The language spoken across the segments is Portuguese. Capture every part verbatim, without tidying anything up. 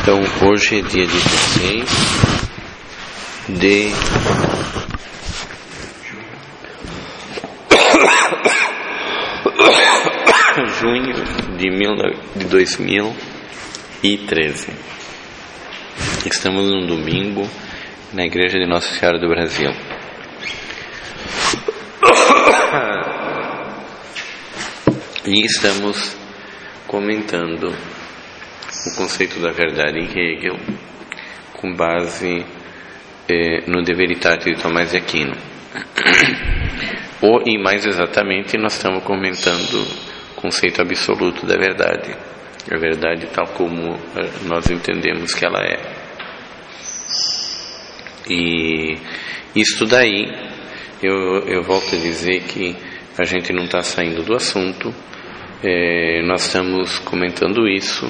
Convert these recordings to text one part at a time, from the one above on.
Então, hoje é dia dezesseis de junho de, mil, de dois mil e treze. Estamos num domingo na Igreja de Nossa Senhora do Brasil. E estamos comentando o conceito da verdade em Hegel, com base eh, no De Veritate de Tomás de Aquino. Ou, e mais exatamente, nós estamos comentando o conceito absoluto da verdade. A verdade tal como nós entendemos que ela é. E isso daí, eu, eu volto a dizer que a gente não está saindo do assunto, é, nós estamos comentando isso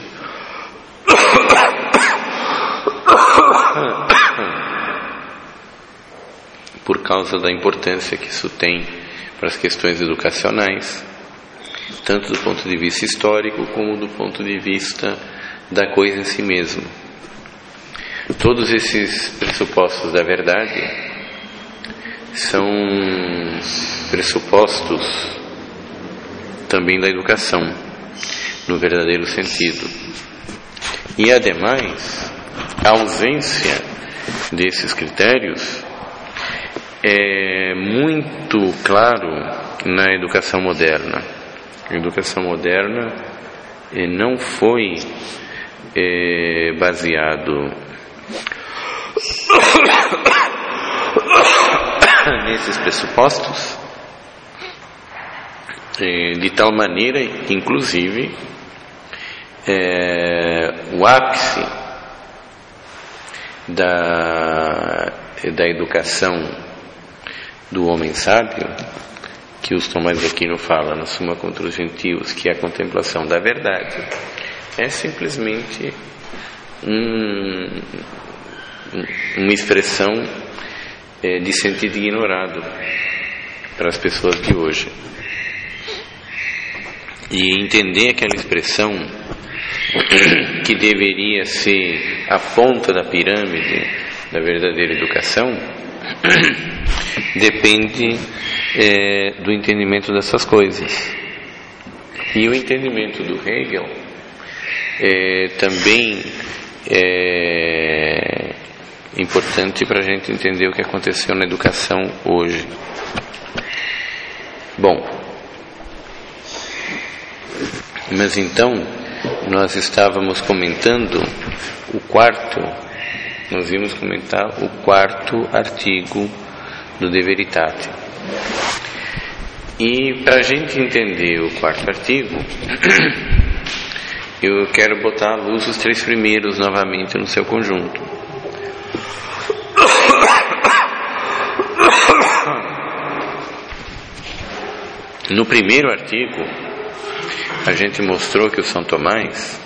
por causa da importância que isso tem para as questões educacionais, tanto do ponto de vista histórico como do ponto de vista da coisa em si mesma. Todos esses pressupostos da verdade são pressupostos também da educação, no verdadeiro sentido. E, ademais, a ausência desses critérios é muito claro na educação moderna. A educação moderna eh, não foi eh, baseado nesses pressupostos eh, de tal maneira que, inclusive, eh, o ápice da, da educação do homem sábio, que os Tomás de Aquino fala na Suma contra os Gentios, que é a contemplação da verdade, é simplesmente um, uma expressão é, de sentido ignorado para as pessoas de hoje. E entender aquela expressão que deveria ser a ponta da pirâmide da verdadeira educação depende é, do entendimento dessas coisas. E o entendimento do Hegel é, também é importante para a gente entender o que aconteceu na educação hoje. Bom, mas então nós estávamos comentando o quarto, nós íamos comentar o quarto artigo do De Veritate. E para a gente entender o quarto artigo, eu quero botar à luz os três primeiros novamente no seu conjunto. No primeiro artigo, a gente mostrou que o São Tomás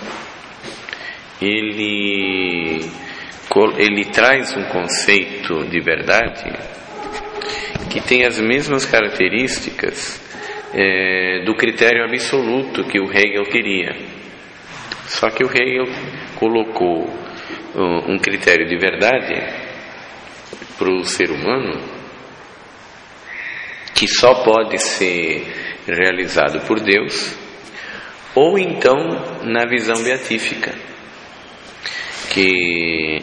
ele, ele traz um conceito de verdade que tem as mesmas características é, do critério absoluto que o Hegel queria. Só que o Hegel colocou uh, um critério de verdade para o ser humano que só pode ser realizado por Deus, ou então na visão beatífica, que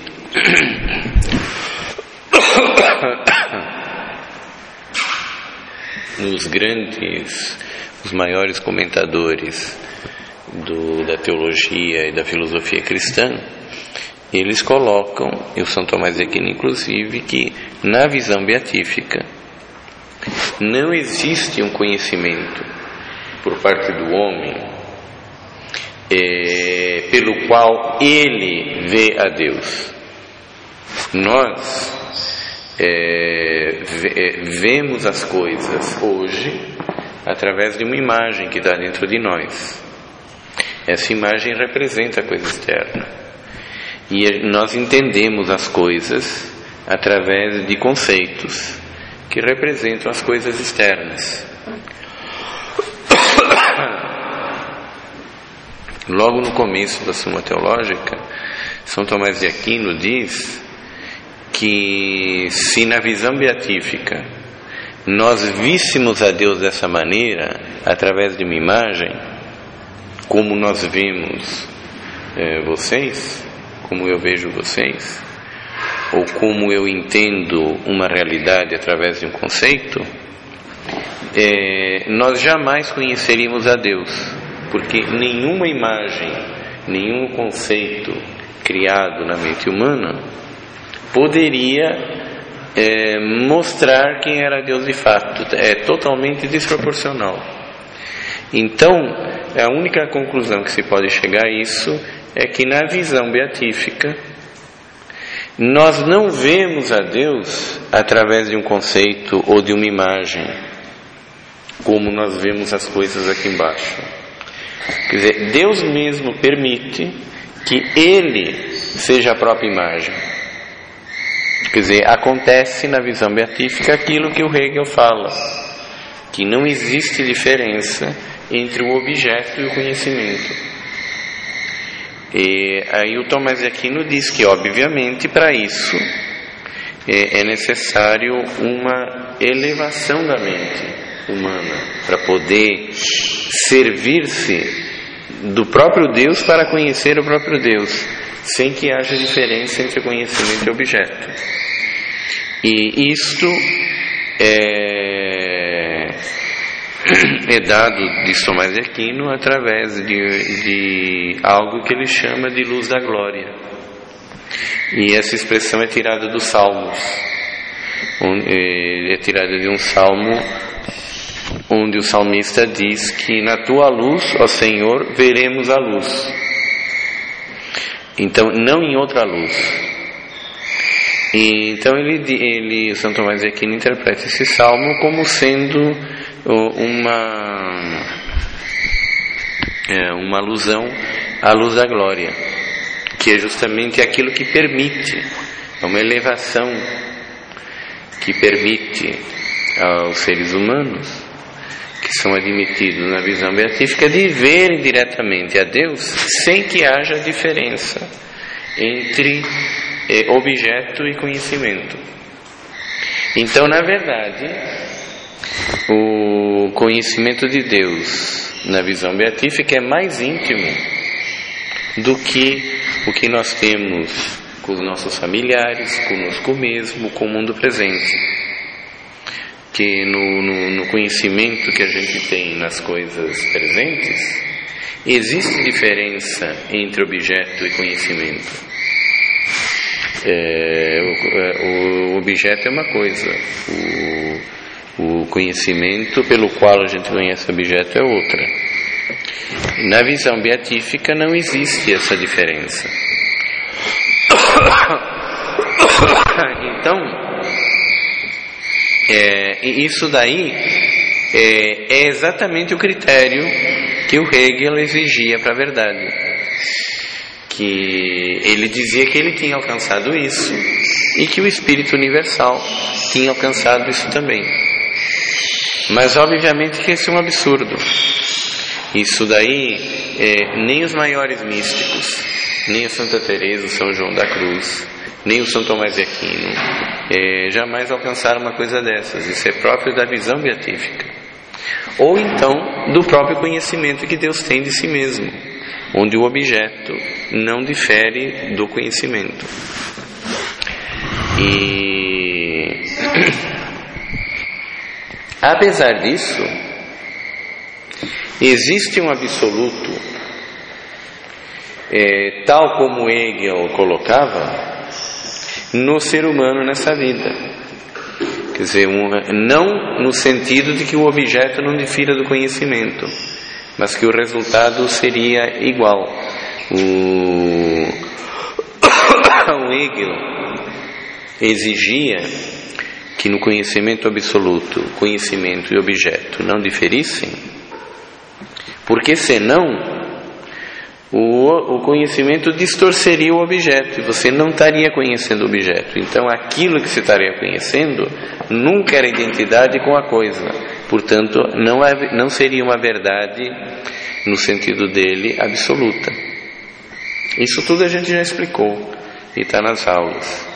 os grandes, os maiores comentadores do, da teologia e da filosofia cristã, eles colocam, e o São Tomás de Aquino inclusive, que na visão beatífica não existe um conhecimento por parte do homem é, pelo qual ele vê a Deus. Nós É, vemos as coisas hoje através de uma imagem que está dentro de nós. Essa imagem representa a coisa externa e nós entendemos as coisas através de conceitos que representam as coisas externas. Logo no começo da Suma Teológica, São Tomás de Aquino diz que se na visão beatífica nós víssemos a Deus dessa maneira, através de uma imagem, como nós vemos é, vocês, como eu vejo vocês, ou como eu entendo uma realidade através de um conceito, é, nós jamais conheceríamos a Deus, porque nenhuma imagem, nenhum conceito criado na mente humana poderia é, mostrar quem era Deus de fato. É totalmente desproporcional. Então, a única conclusão que se pode chegar a isso é que na visão beatífica nós não vemos a Deus através de um conceito ou de uma imagem, como nós vemos as coisas aqui embaixo. Quer dizer, Deus mesmo permite que Ele seja a própria imagem. Quer dizer, acontece na visão beatífica aquilo que o Hegel fala, que não existe diferença entre o objeto e o conhecimento. E aí o Tomás de Aquino diz que, obviamente, para isso é, é necessário uma elevação da mente humana, para poder servir-se do próprio Deus para conhecer o próprio Deus, sem que haja diferença entre conhecimento e objeto. E isto é, é dado, diz Tomás de Aquino, através de, de algo que ele chama de luz da glória. E essa expressão é tirada dos Salmos, é tirada de um salmo onde o salmista diz que na tua luz, ó Senhor, veremos a luz. Então, não em outra luz. E, então ele, ele, São Tomás de Aquino interpreta esse salmo como sendo uma, é, uma alusão à luz da glória, que é justamente aquilo que permite, é uma elevação que permite aos seres humanos que são admitidos na visão beatífica de verem diretamente a Deus sem que haja diferença entre eh, objeto e conhecimento. Então, na verdade, o conhecimento de Deus na visão beatífica é mais íntimo do que o que nós temos com os nossos familiares, conosco mesmo, com o mundo presente. Que no, no, no conhecimento que a gente tem nas coisas presentes, existe diferença entre objeto e conhecimento. É, o, o objeto é uma coisa, o, o conhecimento pelo qual a gente conhece o objeto é outra. Na visão beatífica não existe essa diferença. Então, É, e isso daí é, é exatamente o critério que o Hegel exigia para a verdade, que ele dizia que ele tinha alcançado isso e que o Espírito Universal tinha alcançado isso também. Mas obviamente que esse é um absurdo. Isso daí é, nem os maiores místicos, nem a Santa Teresa, o São João da Cruz, nem o São Tomás de Aquino é, jamais alcançaram uma coisa dessas. Isso é próprio da visão beatífica, ou então do próprio conhecimento que Deus tem de si mesmo, onde o objeto não difere do conhecimento. E apesar disso, existe um absoluto, é, tal como Hegel colocava, no ser humano nessa vida. Quer dizer, um, não no sentido de que o objeto não difira do conhecimento, mas que o resultado seria igual. O, o Hegel exigia que no conhecimento absoluto, conhecimento e objeto não diferissem, porque senão O, o conhecimento distorceria o objeto e você não estaria conhecendo o objeto. Então aquilo que você estaria conhecendo nunca era identidade com a coisa, portanto não, é, não seria uma verdade no sentido dele absoluta. Isso tudo a gente já explicou e está nas aulas.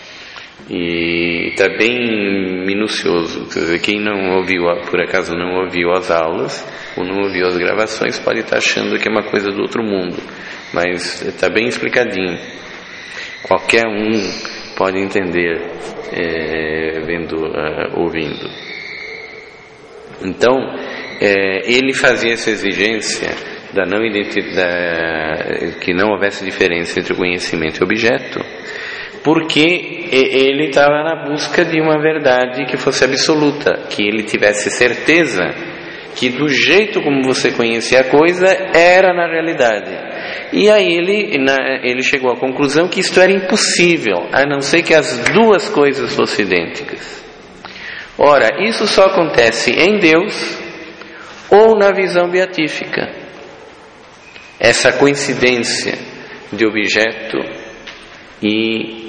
E está bem minucioso. Quer dizer, quem não ouviu, por acaso não ouviu as aulas ou não ouviu as gravações, pode estar achando que é uma coisa do outro mundo, mas está bem explicadinho. Qualquer um pode entender é, vendo, uh, ouvindo. Então, é, ele fazia essa exigência da não identidade, que não houvesse diferença entre conhecimento e objeto, porque ele estava na busca de uma verdade que fosse absoluta, que ele tivesse certeza que do jeito como você conhecia a coisa era na realidade. E aí ele, na, ele chegou à conclusão que isto era impossível, a não ser que as duas coisas fossem idênticas. Ora, isso só acontece em Deus ou na visão beatífica. Essa coincidência de objeto e,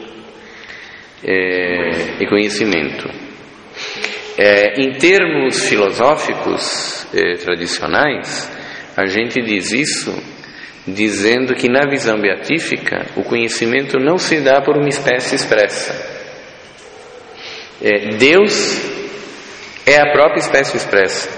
é, e conhecimento. É, em termos filosóficos é, tradicionais, a gente diz isso dizendo que na visão beatífica o conhecimento não se dá por uma espécie expressa. É, Deus é a própria espécie expressa,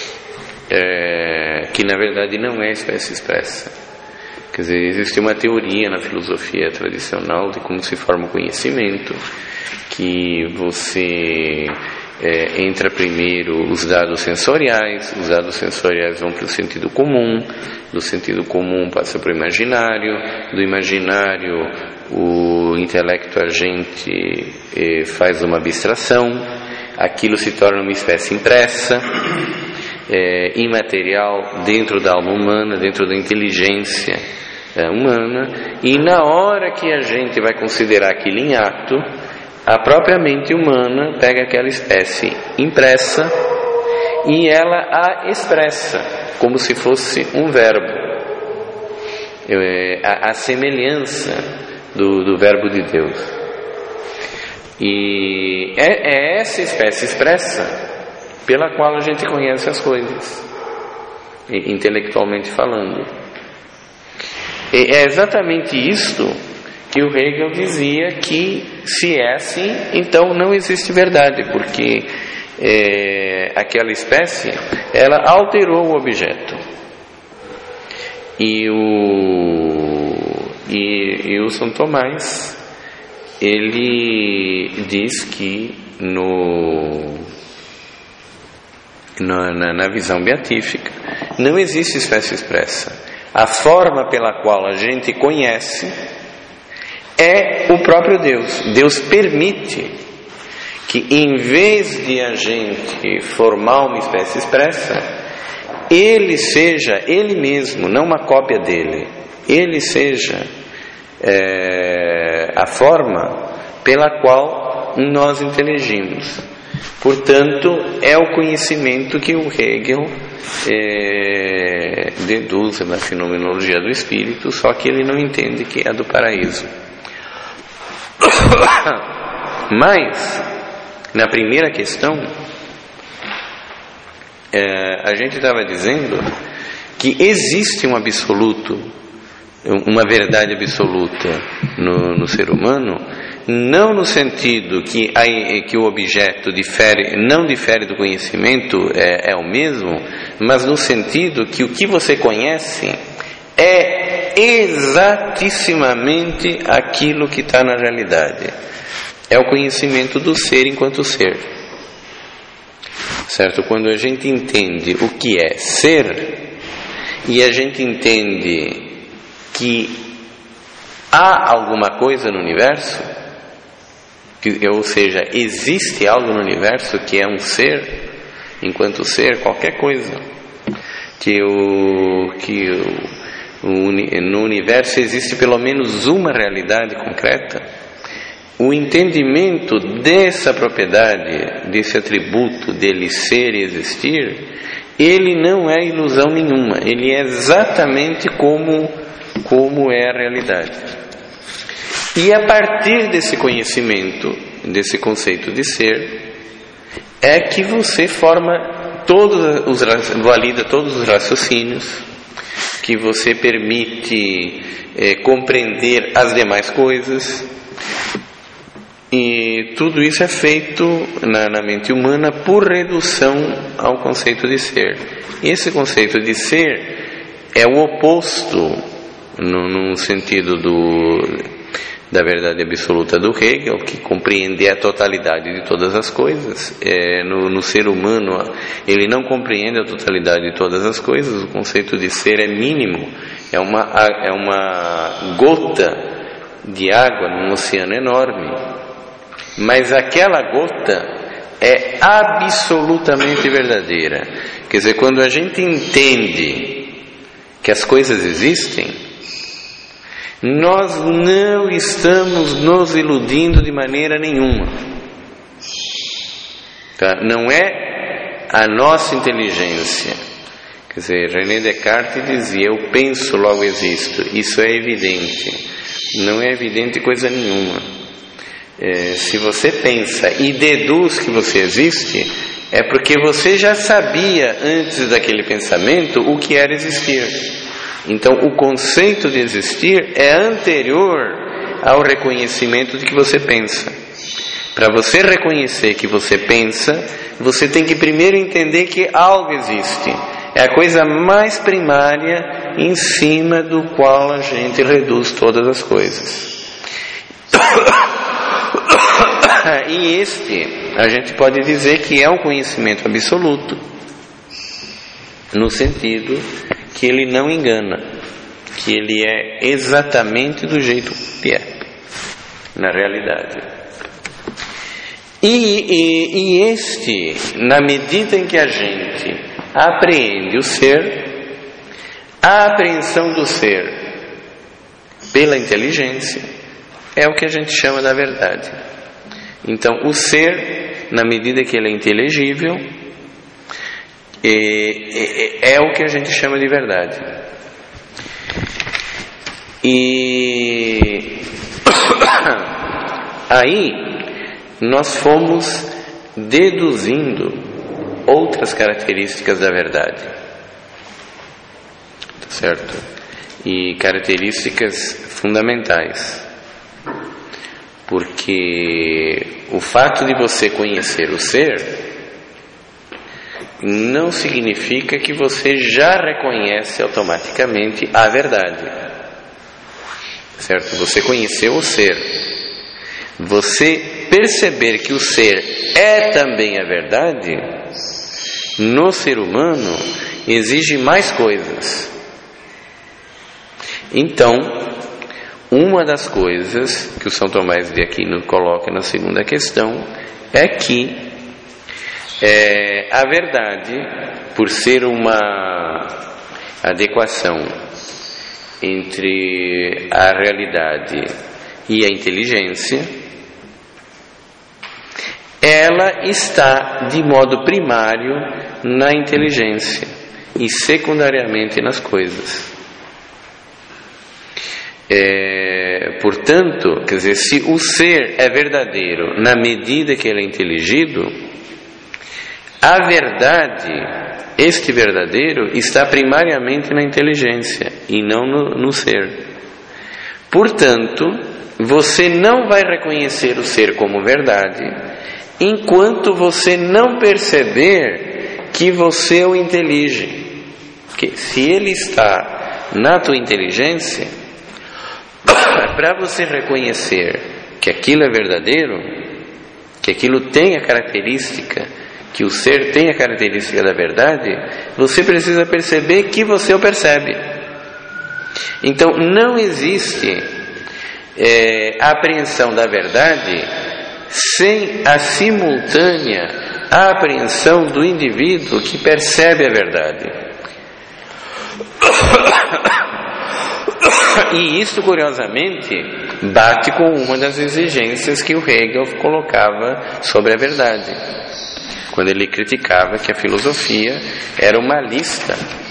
é, que na verdade não é espécie expressa. Quer dizer, existe uma teoria na filosofia tradicional de como se forma o conhecimento, que você é, entra primeiro os dados sensoriais, os dados sensoriais vão para o sentido comum, do sentido comum passa para o imaginário, do imaginário o intelecto agente é, faz uma abstração, aquilo se torna uma espécie impressa, é, imaterial dentro da alma humana, dentro da inteligência é, humana, e na hora que a gente vai considerar aquilo em ato, a própria mente humana pega aquela espécie impressa e ela a expressa como se fosse um verbo, é, a, a semelhança do, do verbo de Deus. E é, é essa espécie expressa pela qual a gente conhece as coisas, intelectualmente falando. E é exatamente isto que o Hegel dizia, que se é assim, então não existe verdade, porque é, aquela espécie, ela alterou o objeto. E o, e, e o São Tomás, ele diz que no, no, na, na visão beatífica não existe espécie expressa. A forma pela qual a gente conhece é o próprio Deus. Deus permite que, em vez de a gente formar uma espécie expressa, Ele seja Ele mesmo, não uma cópia dele, Ele seja é, a forma pela qual nós inteligimos. Portanto, é o conhecimento que o Hegel é, deduz na fenomenologia do espírito, só que ele não entende que é do paraíso. Mas, na primeira questão, é, a gente estava dizendo que existe um absoluto, uma verdade absoluta no, no ser humano, não no sentido que, a, que o objeto difere, não difere do conhecimento, é, é o mesmo, mas no sentido que o que você conhece é exatissimamente aquilo que está na realidade. É o conhecimento do ser enquanto ser. Certo? Quando a gente entende o que é ser, e a gente entende que há alguma coisa no universo, que, ou seja, existe algo no universo que é um ser, enquanto ser, qualquer coisa, que, o, que o, o, no universo existe pelo menos uma realidade concreta, o entendimento dessa propriedade, desse atributo dele ser e existir, ele não é ilusão nenhuma, ele é exatamente como, como é a realidade. E a partir desse conhecimento, desse conceito de ser, é que você forma todos os, valida todos os raciocínios que você permite é, compreender as demais coisas. E tudo isso é feito na, na mente humana por redução ao conceito de ser. E esse conceito de ser é o oposto, no, no sentido do, da verdade absoluta do Hegel, que compreende a totalidade de todas as coisas. É, no, no ser humano, ele não compreende a totalidade de todas as coisas. O conceito de ser é mínimo, é uma, é uma gota de água num oceano enorme. Mas aquela gota é absolutamente verdadeira. Quer dizer, quando a gente entende que as coisas existem, nós não estamos nos iludindo de maneira nenhuma. Tá? Não é a nossa inteligência. Quer dizer, René Descartes dizia: eu penso, logo existo. Isso é evidente. Não é evidente coisa nenhuma. É, se você pensa e deduz que você existe, é porque você já sabia antes daquele pensamento o que era existir. Então o conceito de existir é anterior ao reconhecimento de que você pensa. Para você reconhecer que você pensa, você tem que primeiro entender que algo existe. É a coisa mais primária em cima do qual a gente reduz todas as coisas. E este, a gente pode dizer que é um conhecimento absoluto, no sentido que ele não engana, que ele é exatamente do jeito que é, na realidade. E, e, e este, na medida em que a gente apreende o ser, a apreensão do ser pela inteligência é o que a gente chama da verdade. Então, o ser, na medida que ele é inteligível, é, é, é o que a gente chama de verdade. E aí nós fomos deduzindo outras características da verdade, certo? E características fundamentais. Porque o fato de você conhecer o ser não significa que você já reconhece automaticamente a verdade, certo? Você conheceu o ser. Você perceber que o ser é também a verdade, no ser humano, exige mais coisas. Então, uma das coisas que o São Tomás de Aquino coloca na segunda questão é que é, a verdade, por ser uma adequação entre a realidade e a inteligência, ela está de modo primário na inteligência e secundariamente nas coisas. É, portanto, quer dizer, se o ser é verdadeiro na medida que ele é inteligido, a verdade, este verdadeiro, está primariamente na inteligência e não no, no ser. Portanto, você não vai reconhecer o ser como verdade enquanto você não perceber que você o intelige. Porque se ele está na tua inteligência, para você reconhecer que aquilo é verdadeiro, que aquilo tem a característica, que o ser tem a característica da verdade, você precisa perceber que você o percebe. Então não existe é, a apreensão da verdade sem a simultânea apreensão do indivíduo que percebe a verdade. E isso, curiosamente, bate com uma das exigências que o Hegel colocava sobre a verdade, quando ele criticava que a filosofia era uma lista,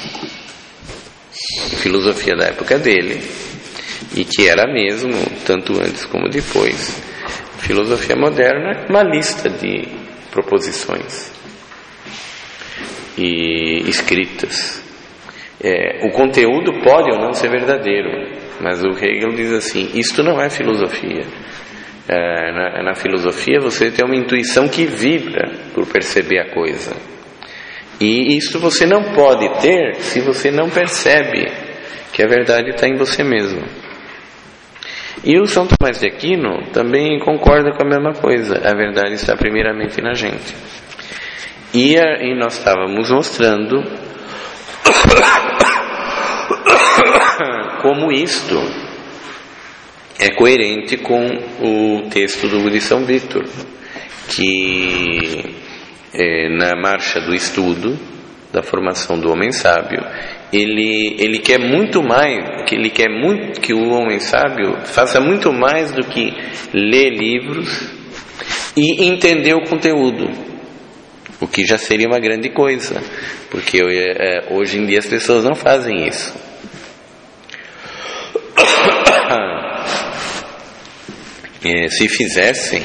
a filosofia da época dele, e que era mesmo, tanto antes como depois, a filosofia moderna, uma lista de proposições e escritas. É, o conteúdo pode ou não ser verdadeiro, mas o Hegel diz assim: isto não é filosofia. É, na, na filosofia você tem uma intuição que vibra por perceber a coisa, e isso você não pode ter se você não percebe que a verdade está em você mesmo. E o São Tomás de Aquino também concorda com a mesma coisa: a verdade está primeiramente na gente. E, a, e nós estávamos mostrando como isto é coerente com o texto do de São Vítor, que é, na marcha do estudo da formação do homem sábio, ele, ele quer muito mais, que ele quer muito que o homem sábio faça muito mais do que ler livros e entender o conteúdo, o que já seria uma grande coisa, porque é, hoje em dia as pessoas não fazem isso. É, se fizessem,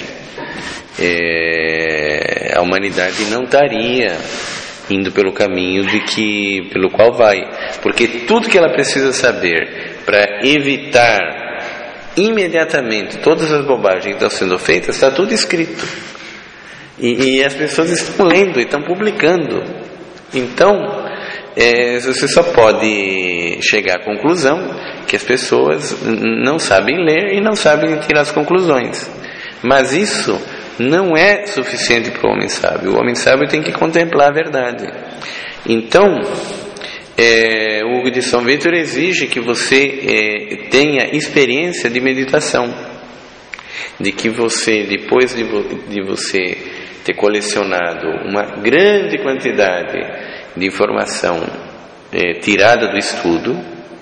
é, a humanidade não estaria indo pelo caminho de que, pelo qual vai, porque tudo que ela precisa saber para evitar imediatamente todas as bobagens que estão sendo feitas, está tudo escrito, e, e as pessoas estão lendo e estão publicando. Então é, você só pode chegar à conclusão que as pessoas não sabem ler e não sabem tirar as conclusões, mas isso não é suficiente para o homem sábio. O homem sábio tem que contemplar a verdade. Então é, o Hugo de São Vítor exige que você é, tenha experiência de meditação, de que você, depois de, de você ter colecionado uma grande quantidade de informação é, tirada do estudo,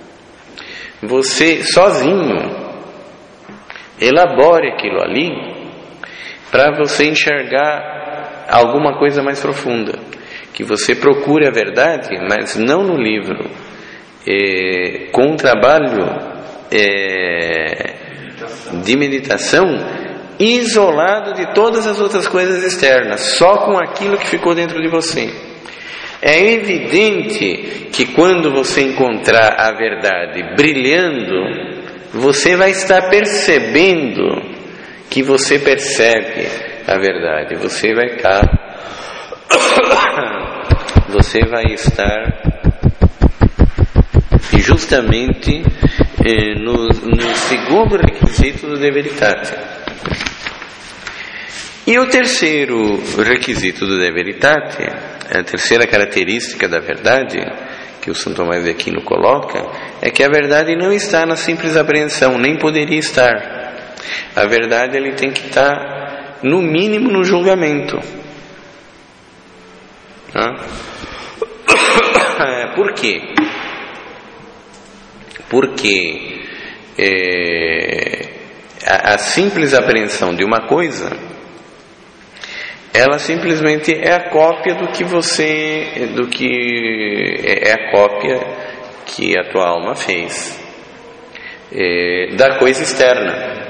você sozinho elabore aquilo ali para você enxergar alguma coisa mais profunda, que você procure a verdade, mas não no livro, é, com um trabalho é, de meditação isolado de todas as outras coisas externas, só com aquilo que ficou dentro de você. É evidente que quando você encontrar a verdade brilhando, você vai estar percebendo que você percebe a verdade. Você vai estar, você vai estar justamente eh, no, no segundo requisito do De Veritate. E o terceiro requisito do De Veritate, a terceira característica da verdade, que o São Tomás de Aquino coloca, é que a verdade não está na simples apreensão, nem poderia estar. A verdade ele tem que estar, no mínimo, no julgamento. Por quê? Porque é, a, a simples apreensão de uma coisa, ela simplesmente é a cópia do que você, do que é a cópia que a tua alma fez é, da coisa externa.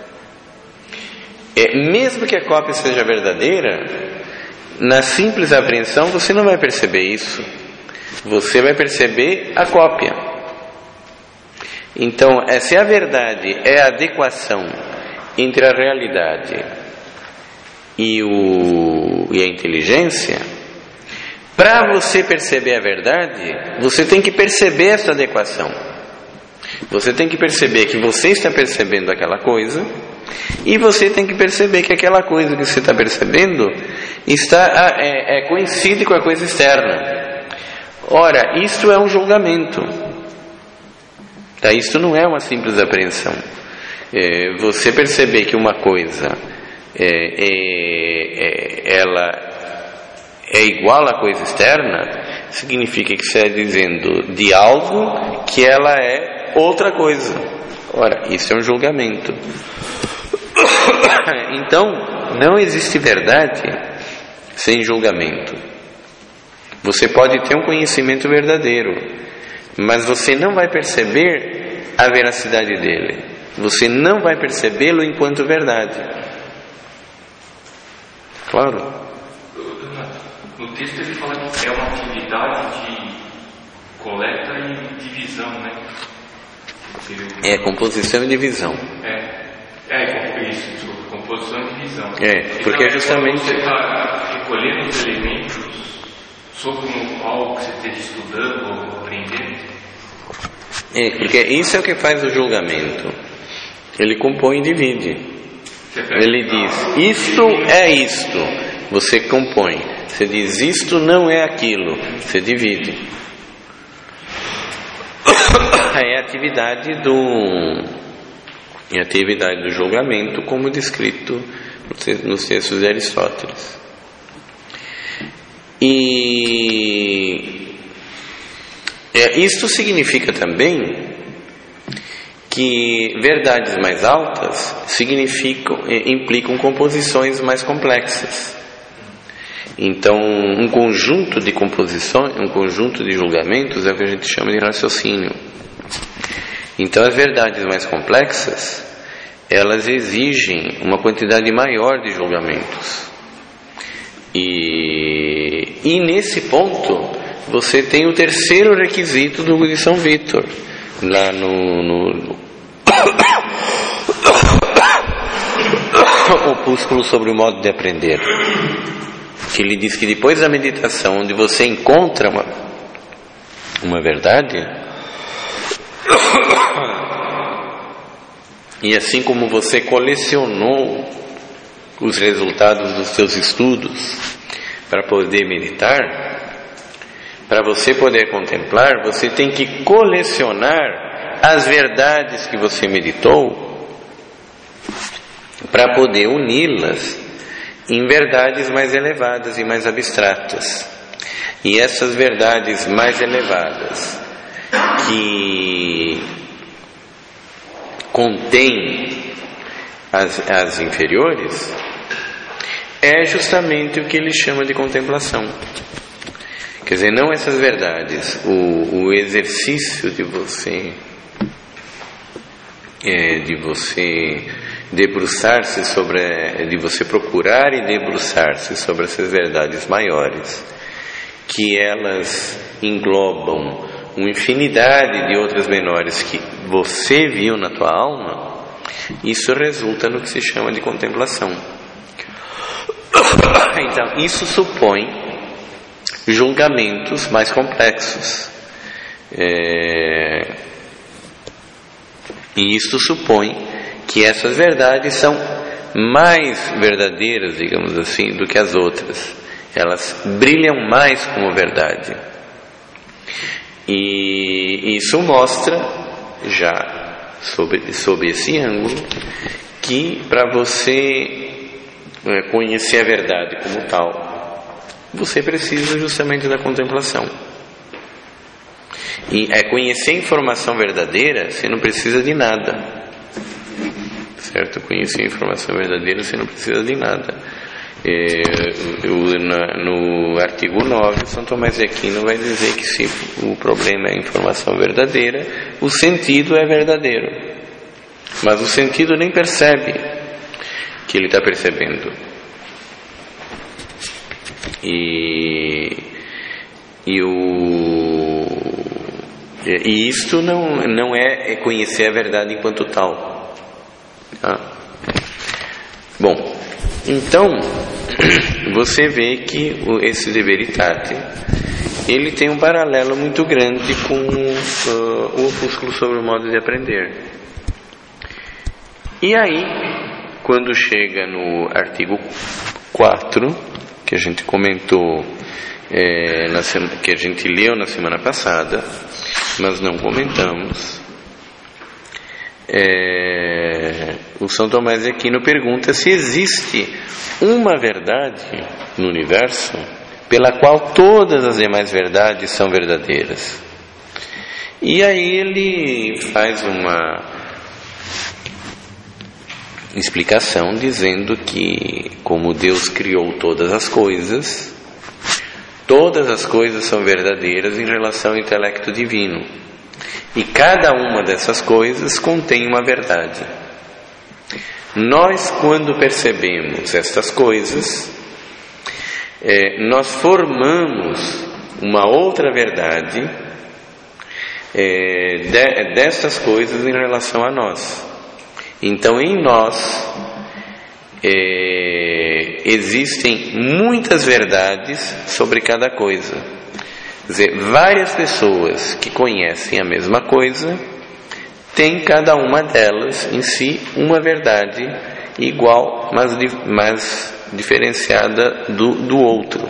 É, mesmo que a cópia seja verdadeira, na simples apreensão você não vai perceber isso. Você vai perceber a cópia. Então, se a verdade é a adequação entre a realidade e, o, e a inteligência, para você perceber a verdade, você tem que perceber essa adequação. Você tem que perceber que você está percebendo aquela coisa, e você tem que perceber que aquela coisa que você está percebendo está, é, é, coincide com a coisa externa. Ora, isto é um julgamento. Tá? Isto não é uma simples apreensão. É, você perceber que uma coisa é, é, é, ela é igual à coisa externa, significa que você está dizendo de algo que ela é outra coisa. Ora, isso é um julgamento. Então, não existe verdade sem julgamento. Você pode ter um conhecimento verdadeiro, mas você não vai perceber a veracidade dele. Você não vai percebê-lo enquanto verdade. Claro? No texto ele fala que é uma atividade de coleta e divisão, né? É, composição e divisão. É, é isso, desculpa, composição e divisão. É, porque então, justamente... Você está recolhendo os elementos sobre algo que você esteja estudando ou aprendendo? É, porque isso é o que faz o julgamento. Ele compõe e divide. Ele diz, isto é isto. Você compõe. Você diz, isto não é aquilo. Você divide. É a atividade do, é a atividade do julgamento, como descrito nos textos de Aristóteles. E é, isto significa também que verdades mais altas significam, implicam composições mais complexas. Então, um conjunto de composições, um conjunto de julgamentos é o que a gente chama de raciocínio. Então, as verdades mais complexas, elas exigem uma quantidade maior de julgamentos. E, e nesse ponto, você tem o terceiro requisito do de São Vítor, lá no, no opúsculo sobre o modo de aprender, que ele diz que depois da meditação, onde você encontra uma, uma verdade, e assim como você colecionou os resultados dos seus estudos para poder meditar, para você poder contemplar, você tem que colecionar as verdades que você meditou para poder uni-las em verdades mais elevadas e mais abstratas. E essas verdades mais elevadas que contêm as, as inferiores é justamente o que ele chama de contemplação. Quer dizer, não essas verdades, o, o exercício de você é, de você debruçar-se sobre, de você procurar e debruçar-se sobre essas verdades maiores, que elas englobam uma infinidade de outras menores que você viu na tua alma. Isso resulta no que se chama de contemplação. Então, isso supõe julgamentos mais complexos. É... E isto supõe que essas verdades são mais verdadeiras, digamos assim, do que as outras. Elas brilham mais como verdade. E isso mostra, já sob, sob esse ângulo, que para você conhecer a verdade como tal, você precisa justamente da contemplação. E é conhecer a informação verdadeira, você não precisa de nada. Certo? Conhecer a informação verdadeira, você não precisa de nada. É, eu, na, no artigo nove, São Tomás de Aquino vai dizer que se o problema é a informação verdadeira, o sentido é verdadeiro. Mas o sentido nem percebe que ele está percebendo. E, e o E isto não, não é conhecer a verdade enquanto tal. Ah. Bom, então, você vê que esse De Veritate, ele tem um paralelo muito grande com uh, o opúsculo sobre o modo de aprender. E aí, quando chega no artigo quatro, que a gente comentou, é, na sema, que a gente leu na semana passada, mas não comentamos, é, o São Tomás de Aquino pergunta se existe uma verdade no universo pela qual todas as demais verdades são verdadeiras. E aí ele faz uma explicação dizendo que, como Deus criou todas as coisas, todas as coisas são verdadeiras em relação ao intelecto divino. E cada uma dessas coisas contém uma verdade. Nós, quando percebemos estas coisas, é, nós formamos uma outra verdade é, de, dessas coisas em relação a nós. Então, em nós é, existem muitas verdades sobre cada coisa. Quer dizer, várias pessoas que conhecem a mesma coisa, tem cada uma delas em si uma verdade igual, mas, mas diferenciada do, do outro.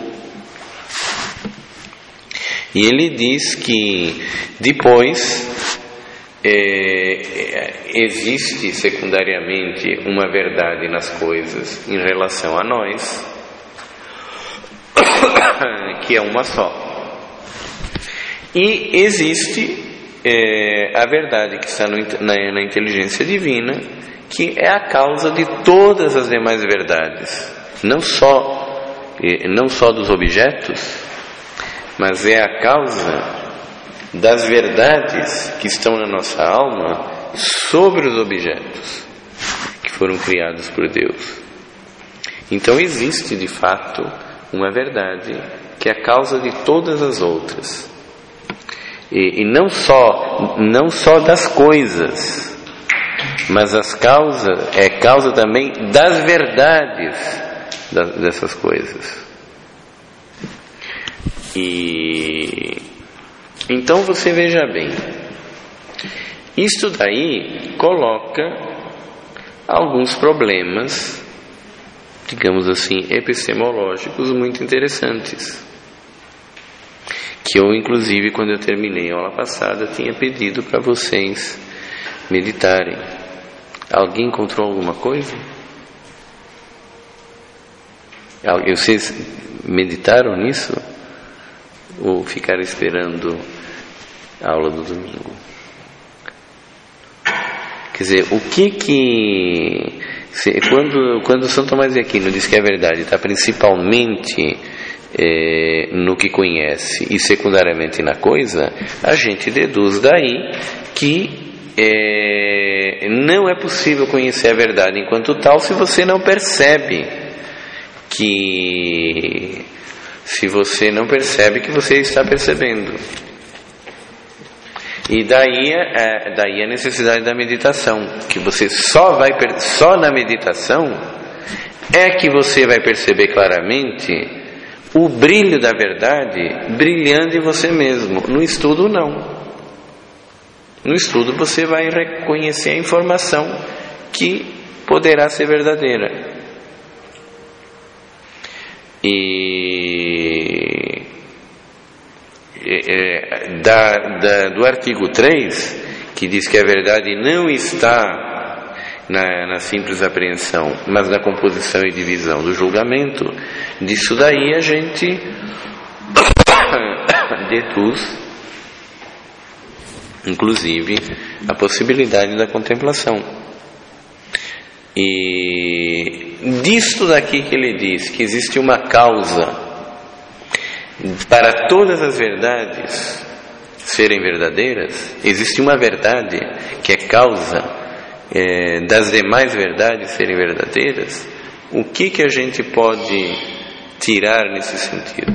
E ele diz que depois é, existe secundariamente uma verdade nas coisas em relação a nós, que é uma só. E existe É, a verdade que está no, na, na inteligência divina, que é a causa de todas as demais verdades, não só, não só dos objetos, mas é a causa das verdades que estão na nossa alma sobre os objetos que foram criados por Deus. Então existe de fato uma verdade que é a causa de todas as outras. E, e não só, não só das coisas, mas as causas, é causa também das verdades da, dessas coisas. E então você veja bem, isto daí coloca alguns problemas, digamos assim, epistemológicos muito interessantes, que eu, inclusive, quando eu terminei a aula passada, tinha pedido para vocês meditarem. Alguém encontrou alguma coisa? Vocês meditaram nisso? Ou ficaram esperando a aula do domingo? Quer dizer, o que que... Quando, quando São Tomás de Aquino diz que a verdade está principalmente... É, no que conhece e secundariamente na coisa, a gente deduz daí que é, não é possível conhecer a verdade enquanto tal se você não percebe que se você não percebe que você está percebendo. E daí, é, daí a necessidade da meditação, que você só vai só na meditação é que você vai perceber claramente o brilho da verdade brilhando em você mesmo. No estudo, não. No estudo, você vai reconhecer a informação que poderá ser verdadeira. E é, da, da, do artigo três, que diz que a verdade não está Na, na simples apreensão, mas na composição e divisão do julgamento, disso daí a gente deduz, inclusive, a possibilidade da contemplação. E disto daqui que ele diz que existe uma causa para todas as verdades serem verdadeiras, existe uma verdade que é causa É, das demais verdades serem verdadeiras. O que que a gente pode tirar nesse sentido?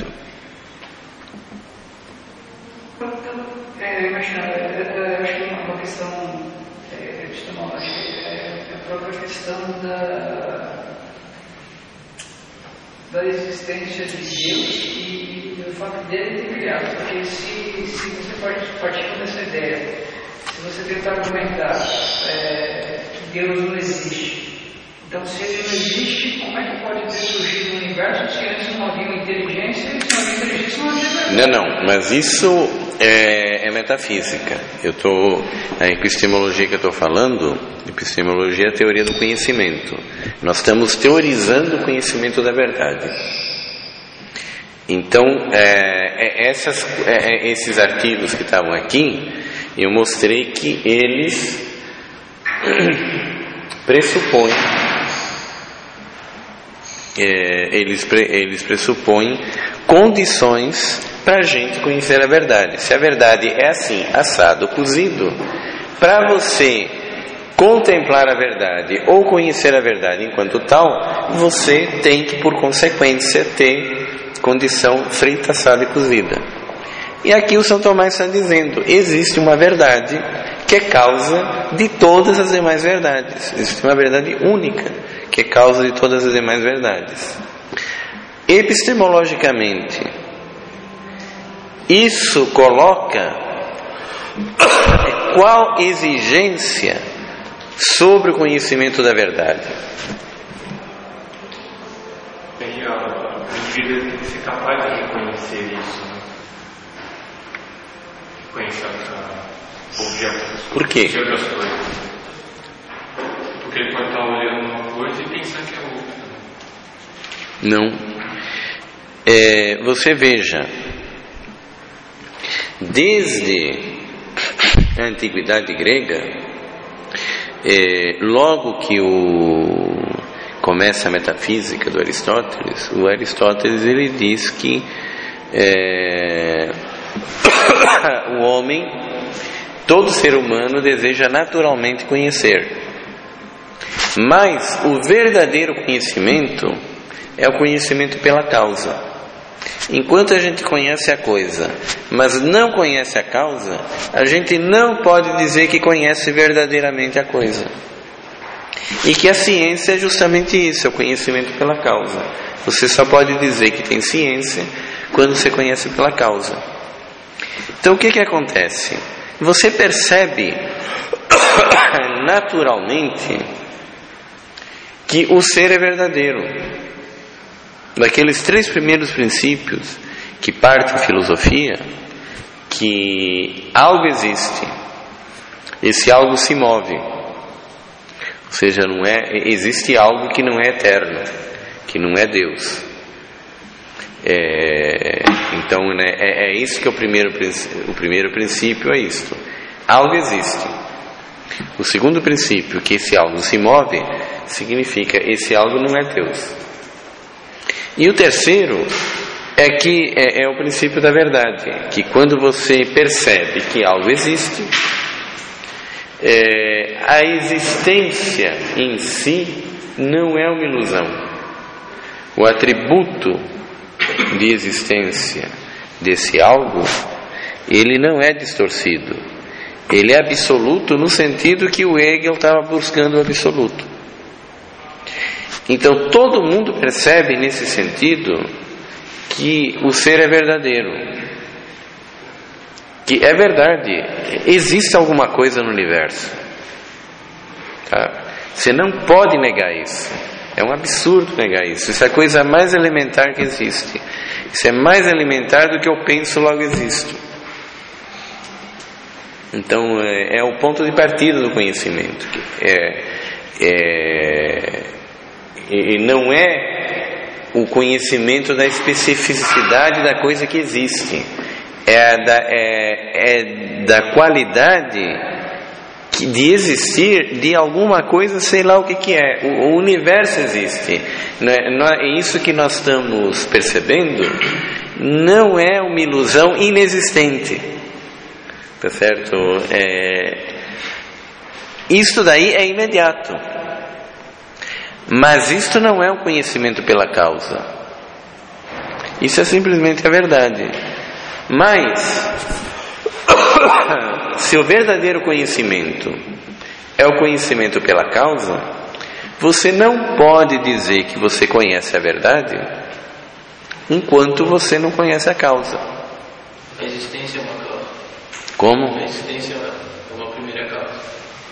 É, eu acho, eu acho que é uma questão epistemológica, é a própria questão da, da existência de Deus e do fato dele ter criado. Porque se, se você partir dessa ideia, se você tentar argumentar é, que Deus não existe, então se ele não existe, como é que pode ter surgido no universo se antes não havia uma inteligência e se não havia inteligência não havia verdade? Não, não, mas isso é, é metafísica. Eu tô, a epistemologia que eu estou falando, epistemologia é a teoria do conhecimento. Nós estamos teorizando o conhecimento da verdade. Então, é, é, essas, é, esses artigos que estavam aqui, eu mostrei que eles pressupõem, é, eles, eles pressupõem condições para a gente conhecer a verdade. Se a verdade é assim, assado, cozido, para você contemplar a verdade ou conhecer a verdade enquanto tal, você tem que, por consequência, ter condição frita, assada e cozida. E aqui o São Tomás está dizendo, existe uma verdade que é causa de todas as demais verdades. Existe uma verdade única que é causa de todas as demais verdades. Epistemologicamente, isso coloca qual exigência sobre o conhecimento da verdade? Tem que o indivíduo tem que ser capaz de reconhecer isso, né? Reconhecer a objetos. Por quê? Outras coisas. Porque ele pode estar olhando uma coisa e pensar que é outra. Não. É, você veja, desde a antiguidade grega, é, logo que o, começa a metafísica do Aristóteles, o Aristóteles ele diz que é, o homem, todo ser humano deseja naturalmente conhecer, mas o verdadeiro conhecimento é o conhecimento pela causa. Enquanto a gente conhece a coisa, mas não conhece a causa, a gente não pode dizer que conhece verdadeiramente a coisa. E que a ciência é justamente isso, é o conhecimento pela causa. Você só pode dizer que tem ciência quando você conhece pela causa. Então o que que acontece? Você percebe naturalmente que o ser é verdadeiro. Daqueles três primeiros princípios que partem a filosofia, que algo existe, esse algo se move, ou seja, não é, existe algo que não é eterno, que não é Deus. É, então, né, é, é isso que é o primeiro, o primeiro princípio, é isto: algo existe. O segundo princípio, que esse algo se move, significa esse algo não é Deus. E o terceiro é que é, é o princípio da verdade, que quando você percebe que algo existe, é, a existência em si não é uma ilusão. O atributo de existência desse algo, ele não é distorcido. Ele é absoluto no sentido que o Hegel estava buscando o absoluto. Então todo mundo percebe nesse sentido que o ser é verdadeiro, que é verdade, existe alguma coisa no universo, tá? Você não pode negar isso, é um absurdo negar isso. Isso é a coisa mais elementar que existe. Isso é mais elementar do que eu penso, logo existo. Então é, é o ponto de partida do conhecimento. É, é E não é o conhecimento da especificidade da coisa que existe, é da, é, é da qualidade de existir de alguma coisa, sei lá o que, que é. O, o universo existe. Não é, não é isso que nós estamos percebendo, não é uma ilusão inexistente. Tá certo? É, isto daí é imediato. Mas isto não é um conhecimento pela causa. Isso é simplesmente a verdade. Mas se o verdadeiro conhecimento é o conhecimento pela causa, você não pode dizer que você conhece a verdade enquanto você não conhece a causa. A existência é uma causa. Como? A existência é uma primeira causa.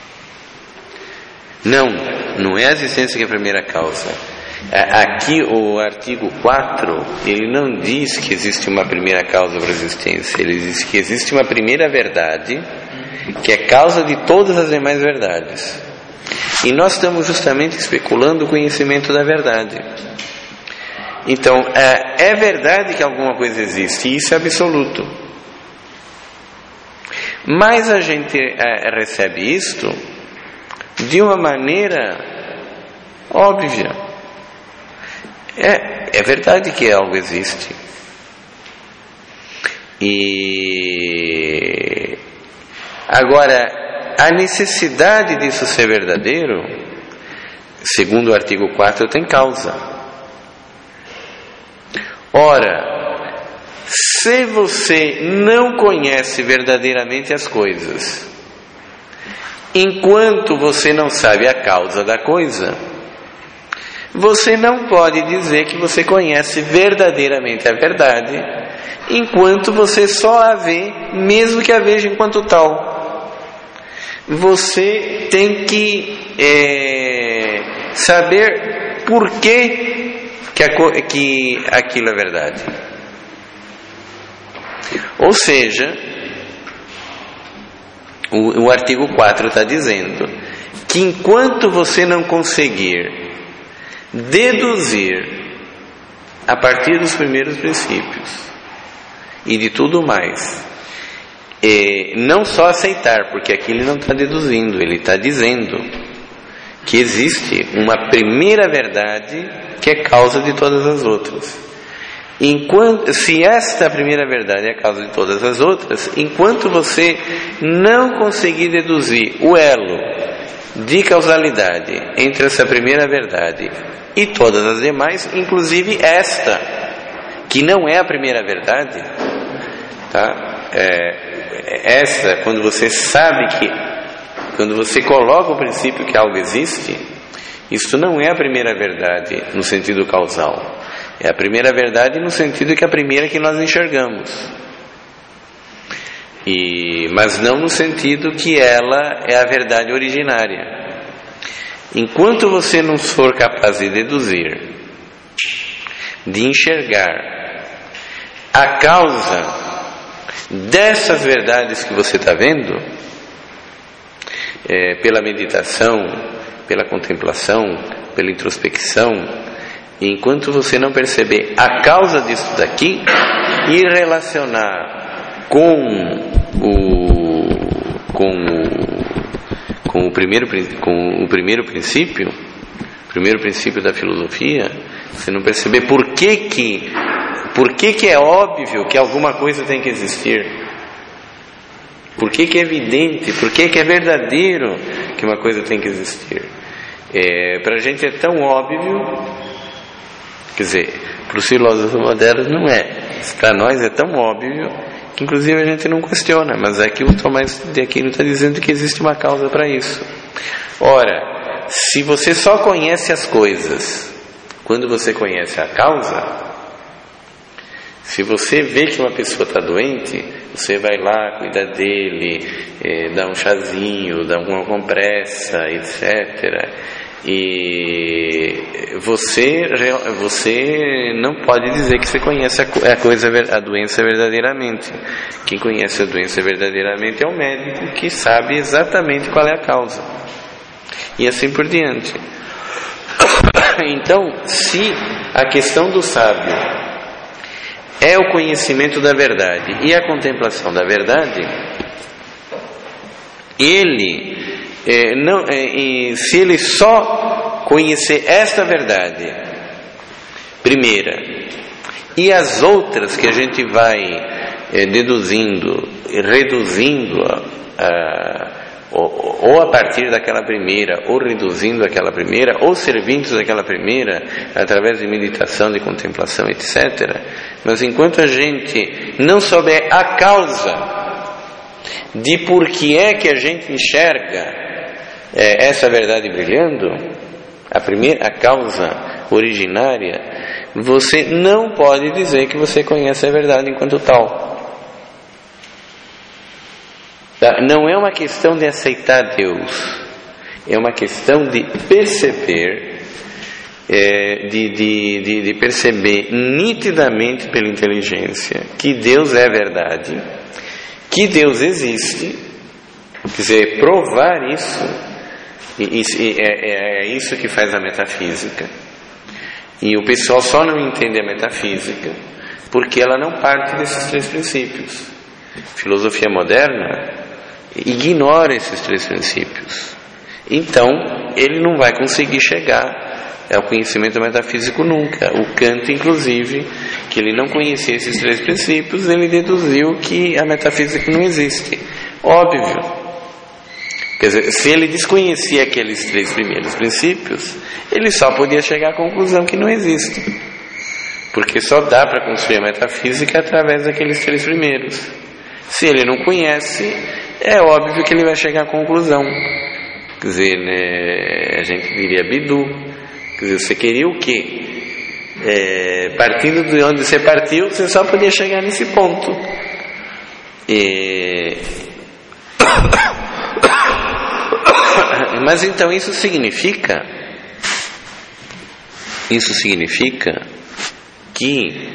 Não, não é a existência que é a primeira causa. Aqui o artigo quatro, ele não diz que existe uma primeira causa para a existência. Ele diz que existe uma primeira verdade, que é causa de todas as demais verdades. E nós estamos justamente especulando o conhecimento da verdade. Então, é verdade que alguma coisa existe, e isso é absoluto. Mas a gente recebe isto de uma maneira óbvia. É, é verdade que algo existe. E agora, a necessidade disso ser verdadeiro, segundo o artigo quatro, tem causa. Ora, Se você não conhece verdadeiramente as coisas, enquanto você não sabe a causa da coisa, você não pode dizer que você conhece verdadeiramente a verdade, enquanto você só a vê, mesmo que a veja enquanto tal. Você tem que é, saber por que, que, a, que aquilo é verdade. Ou seja, o, o artigo quatro está dizendo que enquanto você não conseguir deduzir a partir dos primeiros princípios e de tudo mais, e não só aceitar, porque aqui ele não está deduzindo, ele está dizendo que existe uma primeira verdade que é causa de todas as outras. Enquanto, se esta primeira verdade é a causa de todas as outras, enquanto você não conseguir deduzir o elo de causalidade entre essa primeira verdade e todas as demais, inclusive esta, que não é a primeira verdade, tá? É, essa, quando você sabe que, quando você coloca o princípio que algo existe, isso não é a primeira verdade no sentido causal. É a primeira verdade no sentido que é a primeira que nós enxergamos. E, mas não no sentido que ela é a verdade originária. Enquanto você não for capaz de deduzir, de enxergar a causa dessas verdades que você está vendo, é, pela meditação, pela contemplação, pela introspecção, enquanto você não perceber a causa disso daqui e relacionar com o com o, com o primeiro com o primeiro princípio, primeiro princípio da filosofia, você não perceber por que que por que que é óbvio que alguma coisa tem que existir, por que que é evidente, por que que é verdadeiro que uma coisa tem que existir. É, para a gente é tão óbvio. Quer dizer, para os filósofos modernos não é. Para nós é tão óbvio que inclusive a gente não questiona. Mas aqui o Tomás de Aquino está dizendo que existe uma causa para isso. Ora, se você só conhece as coisas quando você conhece a causa, se você vê que uma pessoa está doente, você vai lá, cuida dele, é, dá um chazinho, dá uma compressa, etcétera. E você, você não pode dizer que você conhece a coisa, a doença verdadeiramente. Quem conhece a doença verdadeiramente é o médico que sabe exatamente qual é a causa. E assim por diante. Então, se a questão do sábio é o conhecimento da verdade e a contemplação da verdade, ele... É, não, é, se ele só conhecer esta verdade primeira e as outras que a gente vai é, deduzindo, reduzindo a, a, ou, ou a partir daquela primeira, ou reduzindo aquela primeira, ou servindo daquela primeira através de meditação, de contemplação, etcétera. Mas enquanto a gente não souber a causa de por que é que a gente enxerga É, essa verdade brilhando, a primeira, a causa originária, você não pode dizer que você conhece a verdade enquanto tal. Tá? Não é uma questão de aceitar Deus, é uma questão de perceber, é, de, de, de, de perceber nitidamente pela inteligência que Deus é verdade, que Deus existe, quer dizer, provar isso. E, e é, é isso que faz a metafísica. E o pessoal só não entende a metafísica porque ela não parte desses três princípios. A filosofia moderna ignora esses três princípios. Então, ele não vai conseguir chegar ao conhecimento metafísico nunca. O Kant, inclusive, que ele não conhecia esses três princípios, ele deduziu que a metafísica não existe. Óbvio. Quer dizer, se ele desconhecia aqueles três primeiros princípios, ele só podia chegar à conclusão que não existe. porque só dá para construir a metafísica através daqueles três primeiros. Se ele não conhece, é óbvio que ele vai chegar à conclusão. Quer dizer, né, a gente diria bidu. Quer dizer, você queria o quê? É, partindo de onde você partiu, você só podia chegar nesse ponto. E... Mas então isso significa, isso significa que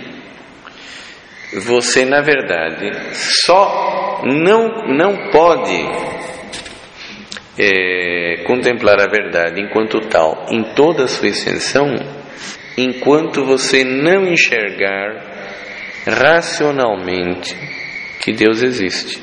você, na verdade, só não, não pode é, contemplar a verdade enquanto tal, em toda a sua extensão, enquanto você não enxergar racionalmente que Deus existe.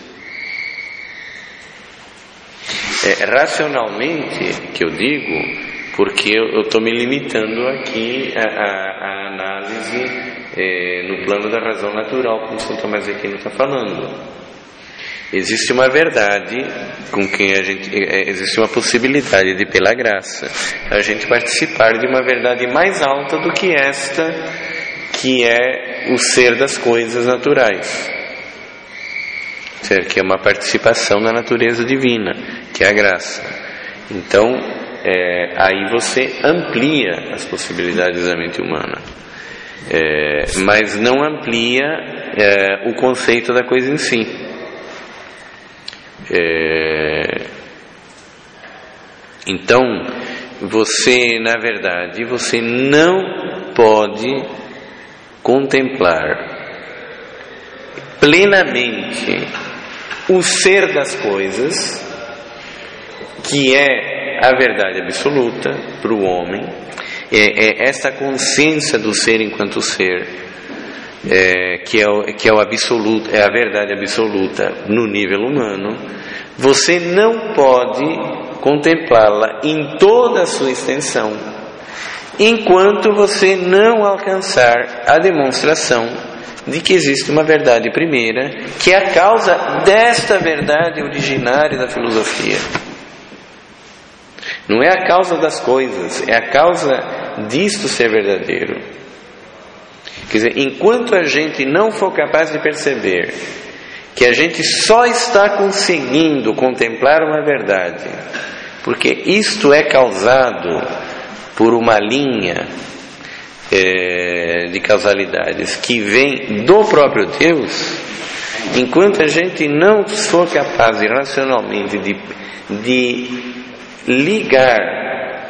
É, racionalmente, que eu digo, porque eu estou me limitando aqui à, à análise é, no plano da razão natural, como São Tomás de Aquino está falando. Existe uma verdade com quem a gente, é, existe uma possibilidade de, pela graça, a gente participar de uma verdade mais alta do que esta, que é o ser das coisas naturais, certo? Que é uma participação da natureza divina, que é a graça. Então, é, aí você amplia as possibilidades da mente humana, é, mas não amplia é, o conceito da coisa em si. É, então, você, na verdade, você não pode contemplar plenamente o ser das coisas, que é a verdade absoluta para o homem, é, é essa consciência do ser enquanto ser, é, que, é o, que é o absoluto, é a verdade absoluta no nível humano. Você não pode contemplá-la em toda a sua extensão enquanto você não alcançar a demonstração de que existe uma verdade primeira, que é a causa desta verdade originária da filosofia. Não é a causa das coisas, é a causa disto ser verdadeiro. Quer dizer, enquanto a gente não for capaz de perceber que a gente só está conseguindo contemplar uma verdade porque isto é causado por uma linha é, de causalidades que vem do próprio Deus, enquanto a gente não for capaz de, racionalmente de, de ligar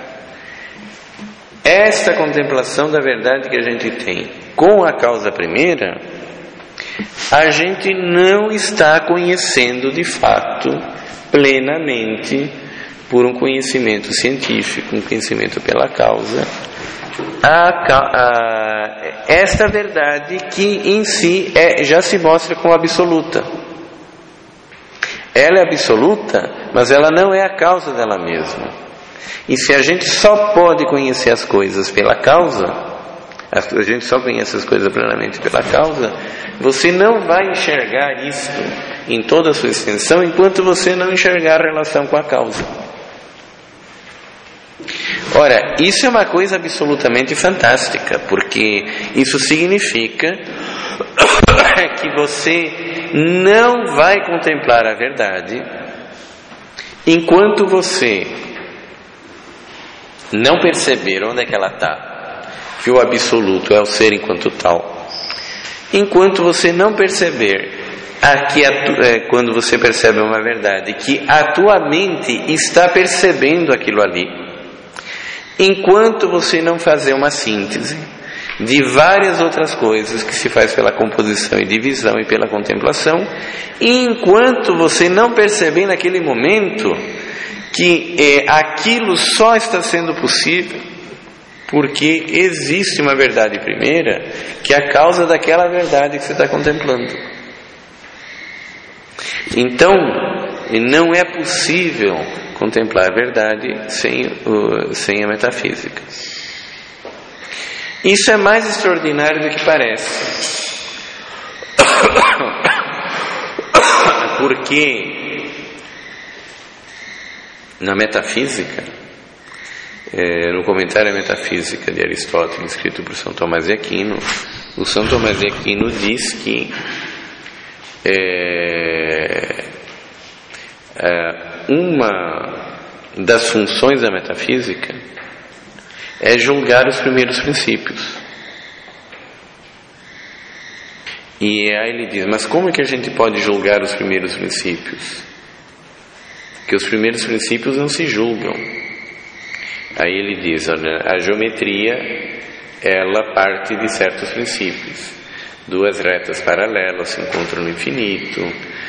esta contemplação da verdade que a gente tem com a causa primeira, a gente não está conhecendo de fato, plenamente, por um conhecimento científico, um conhecimento pela causa, a, a, esta verdade que em si é, já se mostra como absoluta. Ela é absoluta, mas ela não é a causa dela mesma. E se a gente só pode conhecer as coisas pela causa, a gente só conhece as coisas plenamente pela causa, você não vai enxergar isto em toda a sua extensão enquanto você não enxergar a relação com a causa. Ora, isso é uma coisa absolutamente fantástica, porque isso significa que você não vai contemplar a verdade enquanto você não perceber onde é que ela está, que o absoluto é o ser enquanto tal, enquanto você não perceber aqui, é, quando você percebe uma verdade, que a tua mente está percebendo aquilo ali, enquanto você não fazer uma síntese de várias outras coisas que se faz pela composição e divisão e pela contemplação, e enquanto você não perceber naquele momento que é, aquilo só está sendo possível porque existe uma verdade primeira, que é a causa daquela verdade que você está contemplando. Então, não é possível contemplar a verdade sem, uh, sem a metafísica. Isso é mais extraordinário do que parece, porque na metafísica, é, no comentário à metafísica de Aristóteles, escrito por São Tomás de Aquino, o São Tomás de Aquino diz que é, é, uma das funções da metafísica é julgar os primeiros princípios. E aí ele diz, mas como é que a gente pode julgar os primeiros princípios? Porque os primeiros princípios não se julgam. Aí ele diz, olha, a geometria, ela parte de certos princípios. Duas retas paralelas se encontram no infinito,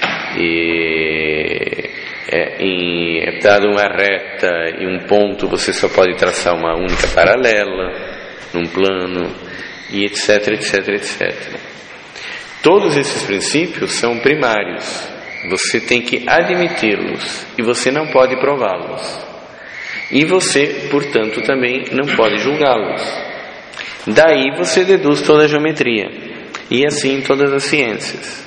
e é, em, é dado uma reta e um ponto, você só pode traçar uma única paralela num plano, e etc, etc, etcétera. Todos esses princípios são primários, você tem que admiti-los e você não pode prová-los, e você, portanto, também não pode julgá-los. Daí você deduz toda a geometria, e assim todas as ciências.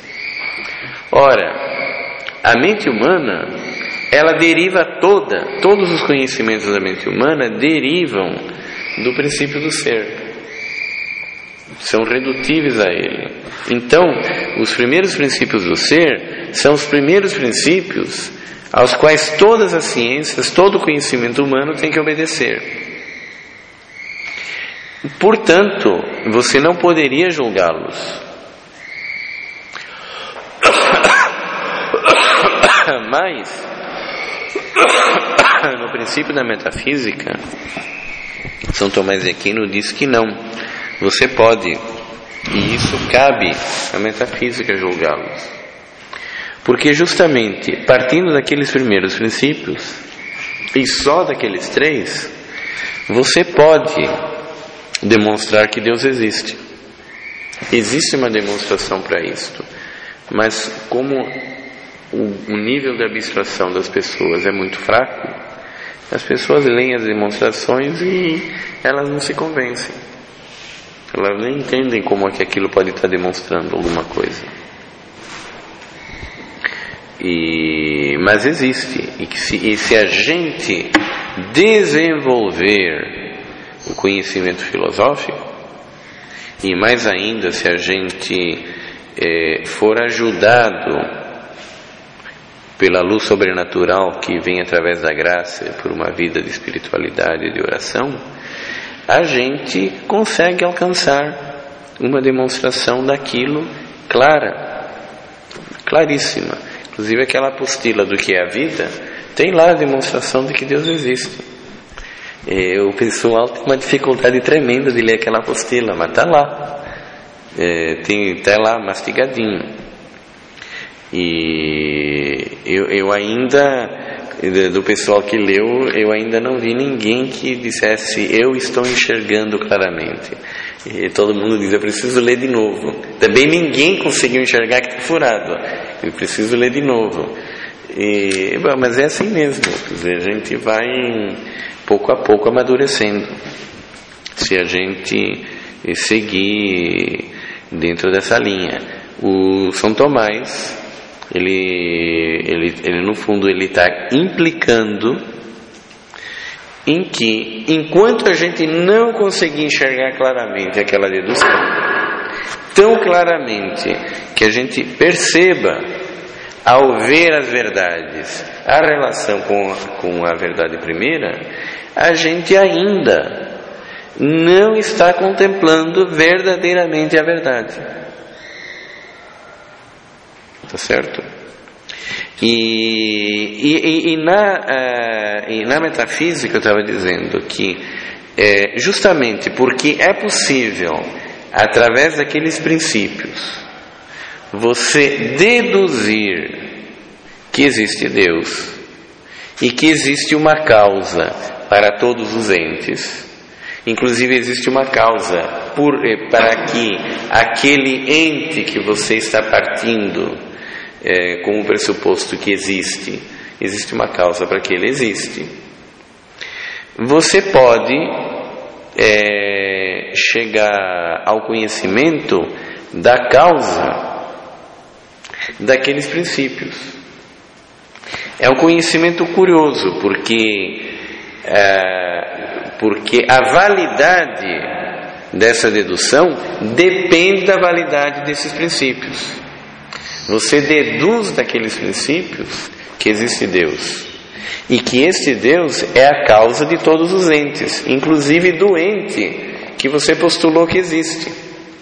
Ora, a mente humana, ela deriva toda, todos os conhecimentos da mente humana derivam do princípio do ser, são redutíveis a ele. Então, os primeiros princípios do ser são os primeiros princípios aos quais todas as ciências, todo o conhecimento humano tem que obedecer. Portanto, você não poderia julgá-los. Mas, no princípio da metafísica, São Tomás de Aquino diz que não. Você pode, e isso cabe à metafísica julgá-los. Porque justamente, partindo daqueles primeiros princípios, e só daqueles três, você pode demonstrar que Deus existe. Existe uma demonstração para isto, mas como o, o nível de abstração das pessoas é muito fraco, as pessoas leem as demonstrações e elas não se convencem. Elas nem entendem como é que aquilo pode estar demonstrando alguma coisa. E, mas existe. E, que se, e se a gente desenvolver o conhecimento filosófico, e mais ainda se a gente é, for ajudado pela luz sobrenatural que vem através da graça, por uma vida de espiritualidade e de oração, a gente consegue alcançar uma demonstração daquilo clara, claríssima. Inclusive aquela apostila do que é a vida, tem lá a demonstração de que Deus existe. E o pessoal tem uma dificuldade tremenda de ler aquela apostila, mas está lá, é, tem, tá lá mastigadinho. E eu, eu ainda, do pessoal que leu, eu ainda não vi ninguém que dissesse, eu estou enxergando claramente. E todo mundo diz, eu preciso ler de novo. Também ninguém conseguiu enxergar que está furado. Eu preciso ler de novo. E, bom, mas é assim mesmo. Quer dizer, a gente vai pouco a pouco amadurecendo. Se a gente seguir dentro dessa linha. O São Tomás, ele, ele, ele no fundo, ele está implicando em que, enquanto a gente não conseguir enxergar claramente aquela dedução, tão claramente que a gente perceba, ao ver as verdades, a relação com, com a verdade primeira, a gente ainda não está contemplando verdadeiramente a verdade. Tá certo? E, e, e, na, uh, e na metafísica eu estava dizendo que é, justamente porque é possível, através daqueles princípios, você deduzir que existe Deus e que existe uma causa para todos os entes. Inclusive existe uma causa por, para que aquele ente que você está partindo É, com o pressuposto que existe, existe uma causa para que ele existe. Você pode é, chegar ao conhecimento da causa daqueles princípios. É um conhecimento curioso, porque, é, porque a validade dessa dedução depende da validade desses princípios. Você deduz daqueles princípios que existe Deus, e que este Deus é a causa de todos os entes, inclusive do ente que você postulou que existe.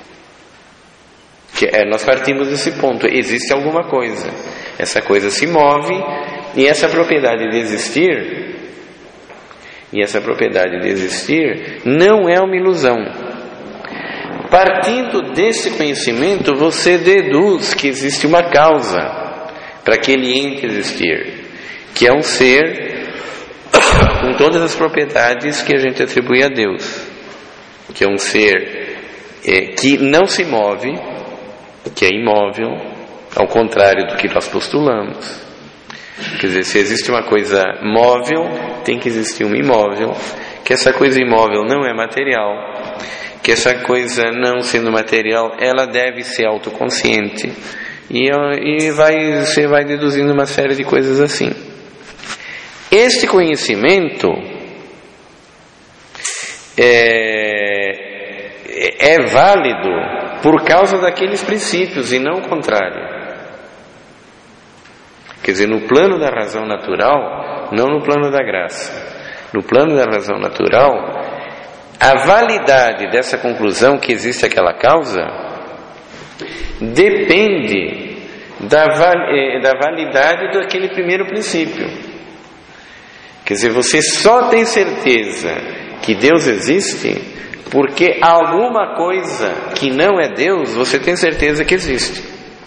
Que é, nós partimos desse ponto: existe alguma coisa, essa coisa se move, e essa propriedade de existir, e essa propriedade de existir não é uma ilusão. Partindo desse conhecimento, você deduz que existe uma causa para aquele ente existir, que é um ser com todas as propriedades que a gente atribui a Deus, que é um ser é, que não se move, que é imóvel, ao contrário do que nós postulamos. Quer dizer, se existe uma coisa móvel, tem que existir uma imóvel, que essa coisa imóvel não é material, que essa coisa não sendo material, ela deve ser autoconsciente, e, e vai, você vai deduzindo uma série de coisas assim. Este conhecimento é, é válido por causa daqueles princípios e não o contrário. Quer dizer, no plano da razão natural, não no plano da graça. No plano da razão natural, a validade dessa conclusão que existe aquela causa depende da, da validade daquele primeiro princípio. Quer dizer, você só tem certeza que Deus existe porque alguma coisa que não é Deus, você tem certeza que existe.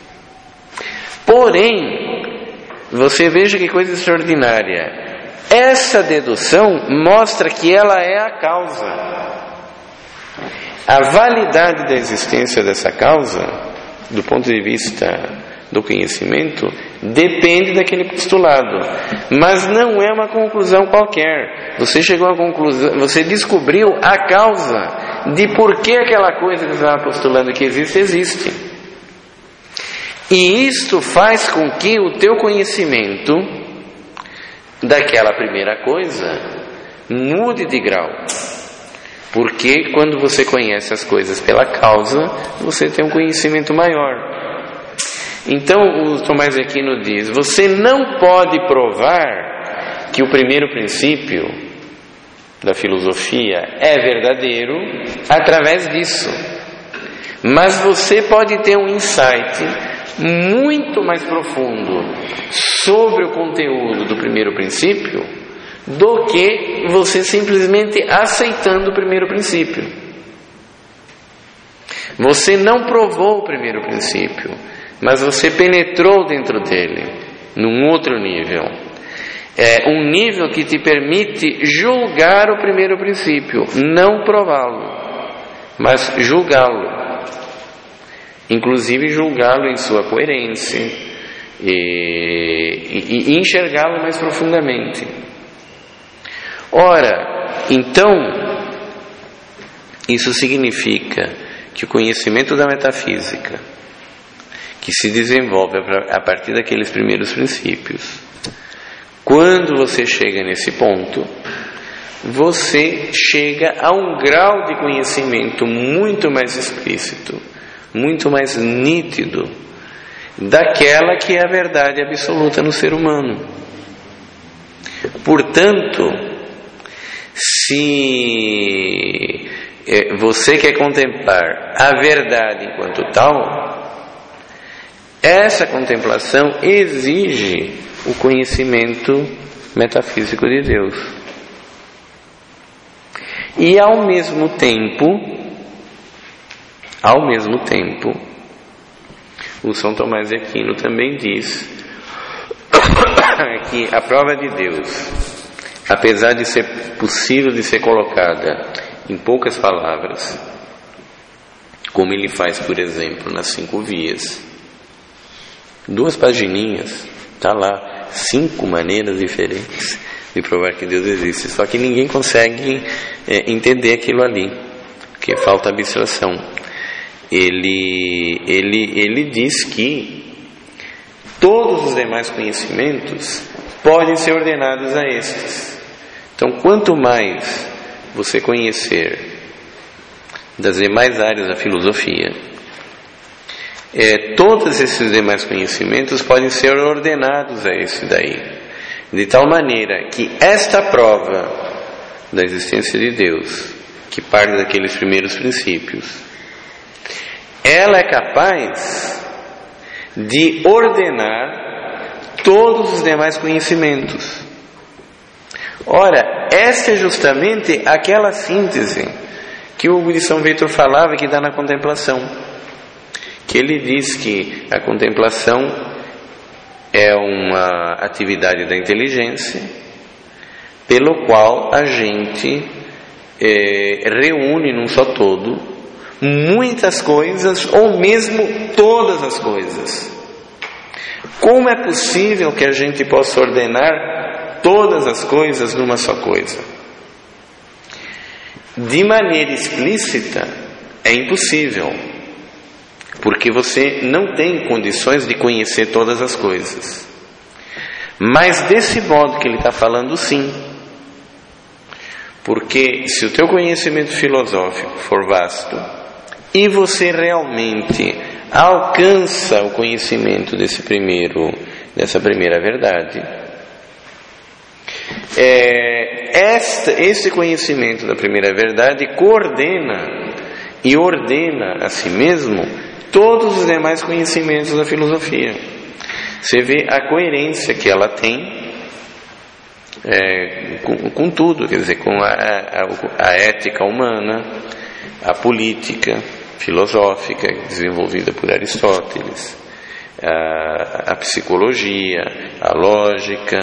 Porém, você veja que coisa extraordinária. Essa dedução mostra que ela é a causa. A validade da existência dessa causa, do ponto de vista do conhecimento, depende daquele postulado, mas não é uma conclusão qualquer. Você chegou à conclusão, você descobriu a causa de por que aquela coisa que você estava postulando que existe, existe. E isto faz com que o teu conhecimento daquela primeira coisa mude de grau. Porque quando você conhece as coisas pela causa, você tem um conhecimento maior. Então o Tomás de Aquino diz: você não pode provar que o primeiro princípio da filosofia é verdadeiro através disso, mas você pode ter um insight muito mais profundo sobre o conteúdo do primeiro princípio do que você simplesmente aceitando o primeiro princípio. Você não provou o primeiro princípio, mas você penetrou dentro dele, num outro nível. É um nível que te permite julgar o primeiro princípio, não prová-lo, mas julgá-lo. Inclusive julgá-lo em sua coerência e, e, e enxergá-lo mais profundamente. Ora, então, isso significa que o conhecimento da metafísica, que se desenvolve a partir daqueles primeiros princípios, quando você chega nesse ponto, você chega a um grau de conhecimento muito mais explícito, muito mais nítido daquela que é a verdade absoluta no ser humano. Portanto, se você quer contemplar a verdade enquanto tal, essa contemplação exige o conhecimento metafísico de Deus. E ao mesmo tempo, ao mesmo tempo, o São Tomás de Aquino também diz que a prova de Deus, apesar de ser possível de ser colocada em poucas palavras, como ele faz, por exemplo, nas cinco vias, duas pagininhas, está lá, cinco maneiras diferentes de provar que Deus existe, só que ninguém consegue é, entender aquilo ali, porque falta abstração. Ele, ele, ele diz que todos os demais conhecimentos podem ser ordenados a estes. Então, quanto mais você conhecer das demais áreas da filosofia, é, todos esses demais conhecimentos podem ser ordenados a esse daí, de tal maneira que esta prova da existência de Deus, que parte daqueles primeiros princípios, ela é capaz de ordenar todos os demais conhecimentos. Ora, esta é justamente aquela síntese que o Hugo de São Vítor falava, que dá na contemplação, que ele diz que a contemplação é uma atividade da inteligência pelo qual a gente é, reúne num só todo muitas coisas, ou mesmo todas as coisas. Como é possível que a gente possa ordenar todas as coisas numa só coisa? De maneira explícita é impossível, porque você não tem condições de conhecer todas as coisas. Mas desse modo que ele está falando, sim. Porque se o teu conhecimento filosófico for vasto e você realmente alcança o conhecimento desse primeiro, dessa primeira verdade, é, esta, esse conhecimento da primeira verdade coordena e ordena a si mesmo todos os demais conhecimentos da filosofia. Você vê a coerência que ela tem é, com, com tudo, quer dizer, com a, a, a ética humana, a política filosófica desenvolvida por Aristóteles, a, a psicologia, a lógica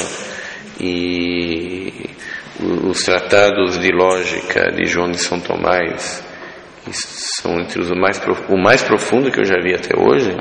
e os tratados de lógica de João de São Tomás, que são entre os mais, o mais profundo que eu já vi até hoje.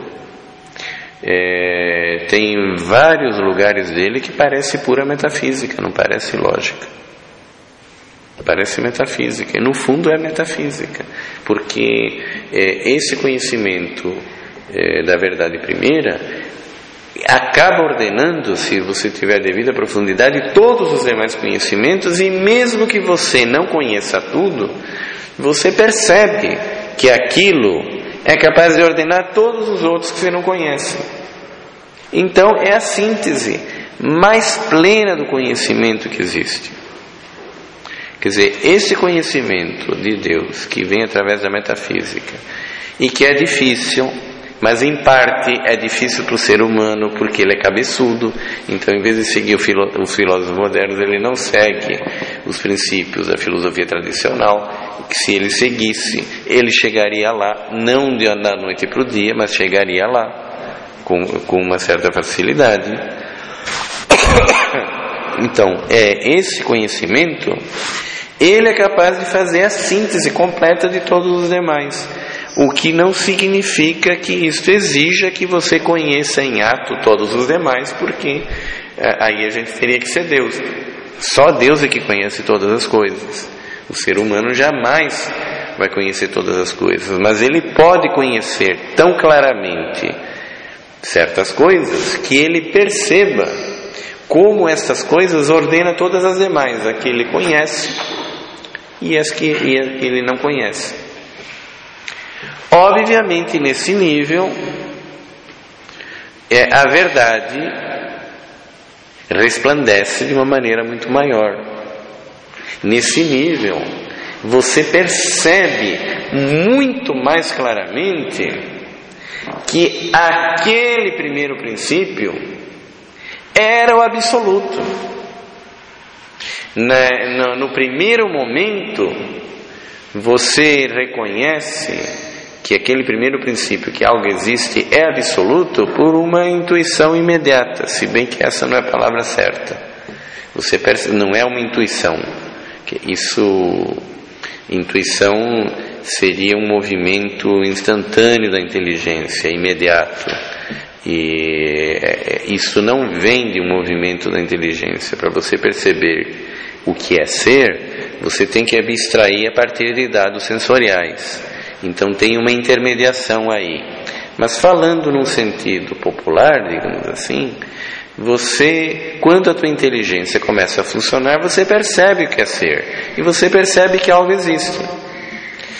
É, tem vários lugares dele que parece pura metafísica, não parece lógica, parece metafísica, e no fundo é metafísica, porque é, esse conhecimento é, da verdade primeira acaba ordenando, se você tiver a devida profundidade, todos os demais conhecimentos, e mesmo que você não conheça tudo, você percebe que aquilo é capaz de ordenar todos os outros que você não conhece. Então é a síntese mais plena do conhecimento que existe. Quer dizer, esse conhecimento de Deus que vem através da metafísica e que é difícil, mas em parte é difícil para o ser humano porque ele é cabeçudo, então em vez de seguir o filó- os filósofos modernos, ele não segue os princípios da filosofia tradicional, que se ele seguisse, ele chegaria lá, não de da noite para o dia, mas chegaria lá com, com uma certa facilidade. Então, é esse conhecimento, ele é capaz de fazer a síntese completa de todos os demais, o que não significa que isso exija que você conheça em ato todos os demais, porque aí a gente teria que ser Deus. Só Deus é que conhece todas as coisas. O ser humano jamais vai conhecer todas as coisas, mas ele pode conhecer tão claramente certas coisas que ele perceba como essas coisas ordena todas as demais, a que ele conhece e as que ele não conhece. Obviamente, nesse nível, é, a verdade resplandece de uma maneira muito maior. Nesse nível, você percebe muito mais claramente que aquele primeiro princípio era o absoluto. Na, no, no primeiro momento, você reconhece que aquele primeiro princípio, que algo existe, é absoluto por uma intuição imediata, se bem que essa não é a palavra certa. Você percebe, não é uma intuição. Isso, intuição seria um movimento instantâneo da inteligência, imediato. E isso não vem de um movimento da inteligência. Para você perceber o que é ser, você tem que abstrair a partir de dados sensoriais. Então tem uma intermediação aí. Mas falando num sentido popular, digamos assim, você, quando a tua inteligência começa a funcionar, você percebe o que é ser. E você percebe que algo existe.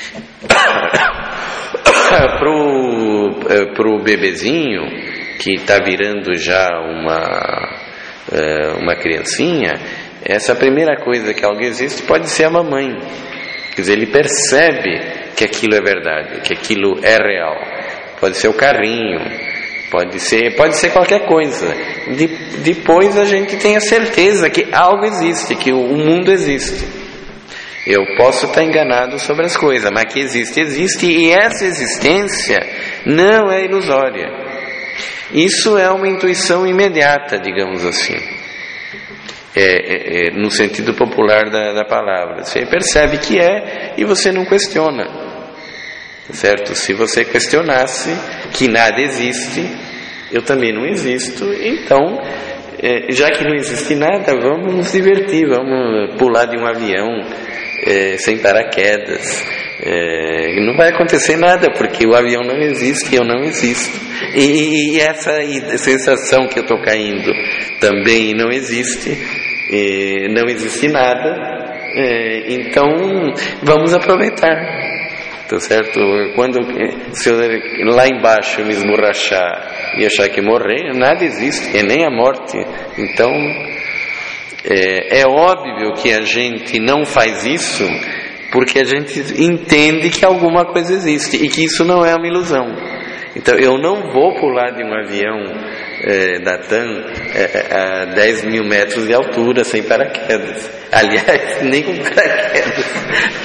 pro, pro bebezinho que está virando já uma, uma criancinha, essa primeira coisa que algo existe pode ser a mamãe. Quer dizer, ele percebe que aquilo é verdade, que aquilo é real. Pode ser o carrinho, pode ser, pode ser qualquer coisa. De, depois a gente tem a certeza que algo existe, que o, o mundo existe. Eu posso estar enganado sobre as coisas, mas que existe, existe, e essa existência não é ilusória. Isso é uma intuição imediata, digamos assim. É, é, é, no sentido popular da, da palavra. Você percebe que é e você não questiona. Certo? Se você questionasse que nada existe, eu também não existo, então, é, já que não existe nada, vamos nos divertir, vamos pular de um avião é, sem paraquedas. É, não vai acontecer nada, porque o avião não existe e eu não existo. E, e essa sensação que eu estou caindo também não existe, é, não existe nada, é, então vamos aproveitar. Tá certo? Quando se eu lá embaixo me esborrachar e achar que morrer, nada existe, e nem a morte. Então é, é óbvio que a gente não faz isso porque a gente entende que alguma coisa existe e que isso não é uma ilusão. Então eu não vou pular de um avião é, da TAM é, a dez mil metros de altura sem paraquedas. Aliás, nem com paraquedas.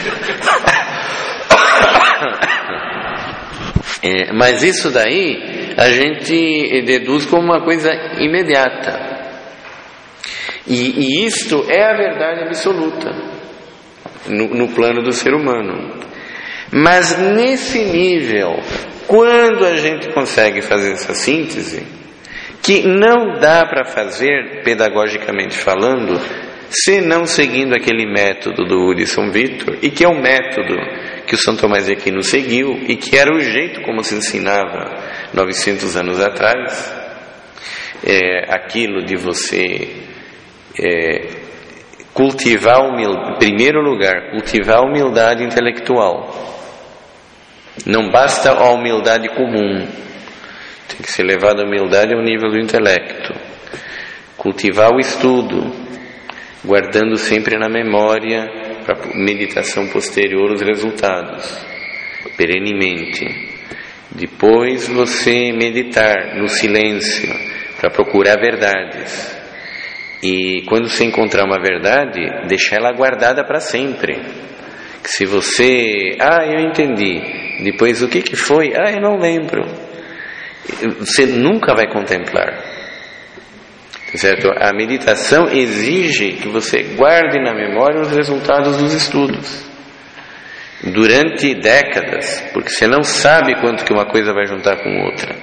É, mas isso daí a gente deduz como uma coisa imediata, e, e isto é a verdade absoluta no, no plano do ser humano. Mas nesse nível, quando a gente consegue fazer essa síntese, que não dá para fazer pedagogicamente falando, se não seguindo aquele método do Hudson Victor, e que é um método que o São Tomás de Aquino seguiu, e que era o jeito como se ensinava novecentos anos atrás, é, aquilo de você é, cultivar a humildade, em primeiro lugar, cultivar a humildade intelectual. Não basta a humildade comum, tem que ser levada a humildade ao nível do intelecto. Cultivar o estudo, guardando sempre na memória, para meditação posterior, os resultados, perenemente. Depois você meditar no silêncio, para procurar verdades. E quando você encontrar uma verdade, deixar ela guardada para sempre. Que se você, ah, eu entendi, depois o que que foi? Ah, eu não lembro. Você nunca vai contemplar. Certo? A meditação exige que você guarde na memória os resultados dos estudos durante décadas, porque você não sabe quanto que uma coisa vai juntar com outra.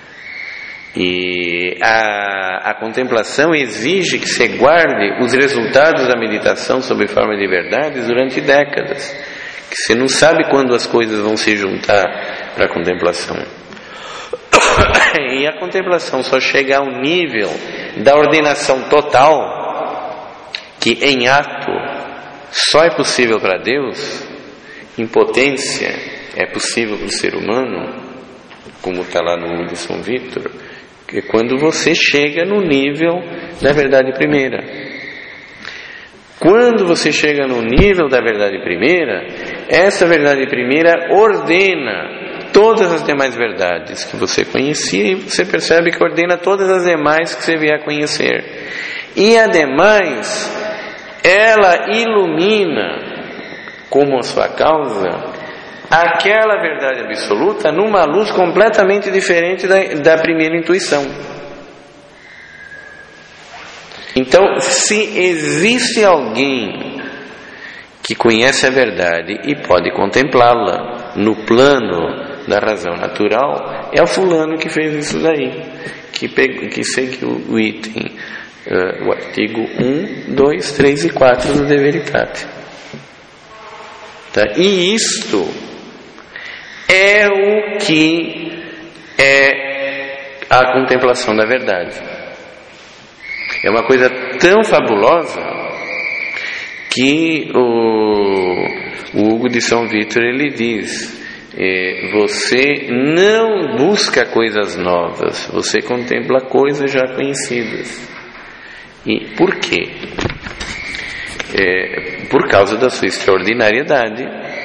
E a, a contemplação exige que você guarde os resultados da meditação sob forma de verdades durante décadas, que você não sabe quando as coisas vão se juntar para a contemplação. E a contemplação só chega ao nível da ordenação total, que em ato só é possível para Deus, em potência é possível para o ser humano, como está lá no Hudson Victor, que é quando você chega no nível da verdade primeira. Quando você chega no nível da verdade primeira, essa verdade primeira ordena todas as demais verdades que você conhecia, e você percebe que ordena todas as demais que você vier a conhecer. E ademais, ela ilumina como a sua causa aquela verdade absoluta numa luz completamente diferente da, da primeira intuição. Então, se existe alguém que conhece a verdade e pode contemplá-la no plano da razão natural, é o fulano que fez isso daí, que, pegou, que seguiu o item, uh, o artigo um, dois, três e quatro do De Veritate. Tá? E isto é o que é a contemplação da verdade. É uma coisa tão fabulosa que o, o Hugo de São Vítor ele diz: é, você não busca coisas novas, você contempla coisas já conhecidas. E por quê? É, por causa da sua extraordinariedade,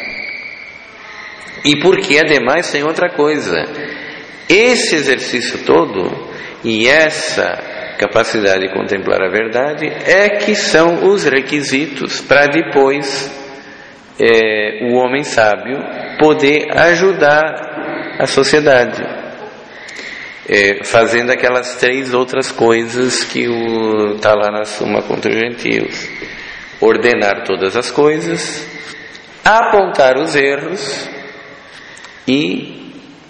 e porque ademais tem outra coisa: esse exercício todo e essa capacidade de contemplar a verdade é que são os requisitos para depois é, o homem sábio poder ajudar a sociedade, é, fazendo aquelas três outras coisas que está lá na Suma contra os Gentios: ordenar todas as coisas, apontar os erros e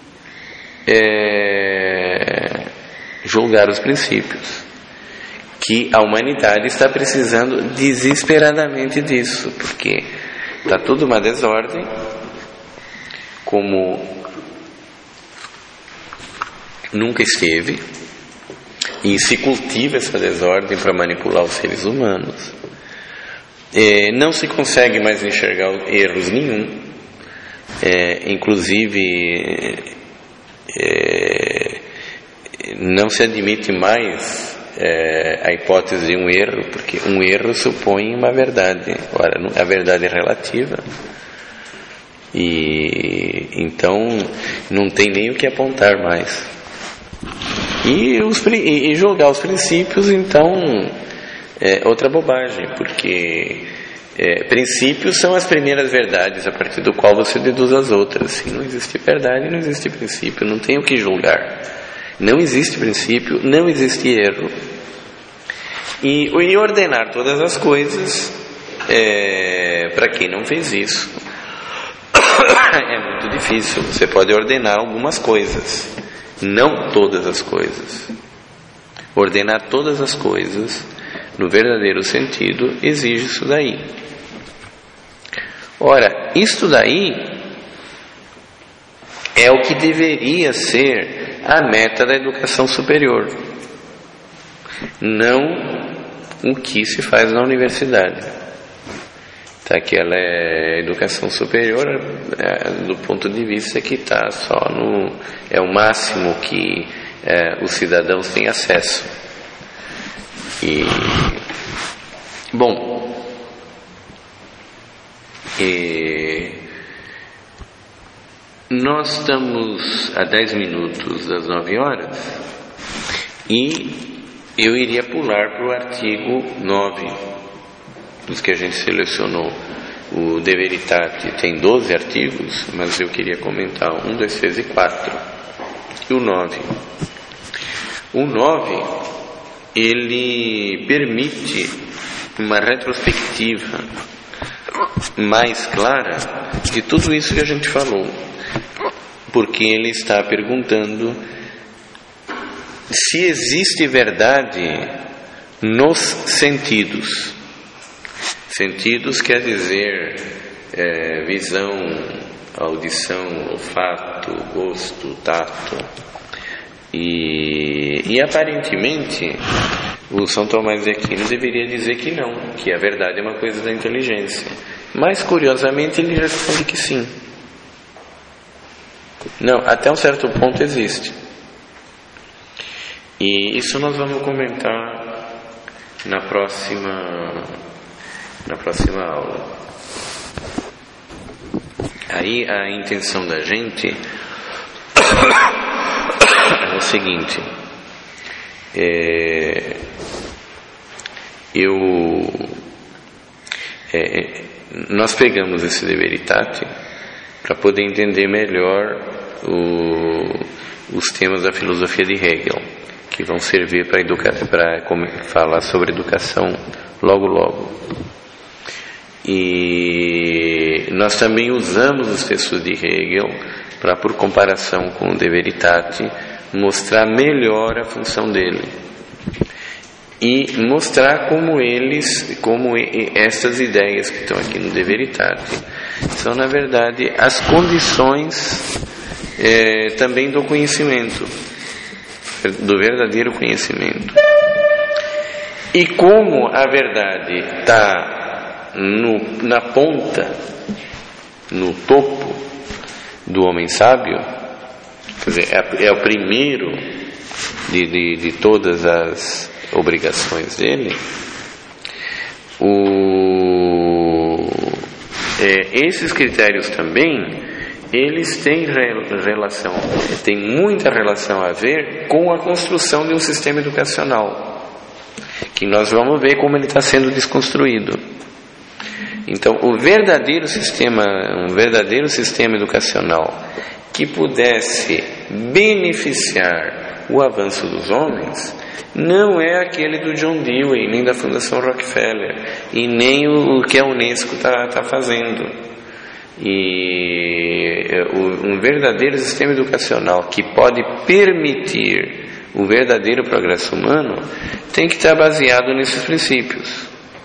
é, julgar os princípios, que a humanidade está precisando desesperadamente disso, porque está tudo uma desordem, como nunca esteve, e se cultiva essa desordem para manipular os seres humanos. É, não se consegue mais enxergar erros nenhum, é, inclusive é, não se admite mais é, a hipótese de um erro, porque um erro supõe uma verdade. Ora, a verdade é relativa, e então não tem nem o que apontar mais. E, os, e julgar os princípios, então, é outra bobagem, porque é, princípios são as primeiras verdades a partir do qual você deduz as outras. Se não existe verdade, não existe princípio, não tem o que julgar. Não existe princípio, não existe erro. E, e ordenar todas as coisas, é, para quem não fez isso, é muito difícil. Você pode ordenar algumas coisas, não todas as coisas. Ordenar todas as coisas, no verdadeiro sentido, exige isso daí. Ora, isto daí é o que deveria ser a meta da educação superior, não o que se faz na universidade. Tá, que ela é educação superior é, do ponto de vista que está só no... é o máximo que é, os cidadãos têm acesso. E... Bom... E... Nós estamos a dez minutos das nove horas e eu iria pular para o artigo nove dos que a gente selecionou. O De Veritate tem doze artigos, mas eu queria comentar um, dois, três e quatro. E o nove. O nove, ele permite uma retrospectiva mais clara de tudo isso que a gente falou, porque ele está perguntando se existe verdade nos sentidos. Sentidos quer dizer é, visão, audição, olfato, gosto, tato. E, e aparentemente o São Tomás de Aquino deveria dizer que não, que a verdade é uma coisa da inteligência. Mas curiosamente ele responde que sim. Não, até um certo ponto existe. E isso nós vamos comentar na próxima na próxima aula. Aí a intenção da gente é o seguinte: é, eu é, nós pegamos esse De Veritate para poder entender melhor o, os temas da filosofia de Hegel, que vão servir para educar, para falar sobre educação logo logo. E nós também usamos os textos de Hegel para, por comparação com o De Veritate, mostrar melhor a função dele e mostrar como eles, como essas ideias que estão aqui no De Veritate são na verdade as condições é, também do conhecimento, do verdadeiro conhecimento. E como a verdade está no, na ponta no topo do homem sábio, quer dizer, é, é o primeiro de, de, de todas as obrigações dele, o, é, esses critérios também, eles têm relação, têm muita relação a ver com a construção de um sistema educacional, que nós vamos ver como ele está sendo desconstruído. Então, o verdadeiro sistema, um verdadeiro sistema educacional que pudesse beneficiar o avanço dos homens, não é aquele do John Dewey, nem da Fundação Rockefeller, e nem o que a Unesco está tá fazendo. E um verdadeiro sistema educacional que pode permitir o verdadeiro progresso humano tem que estar baseado nesses princípios.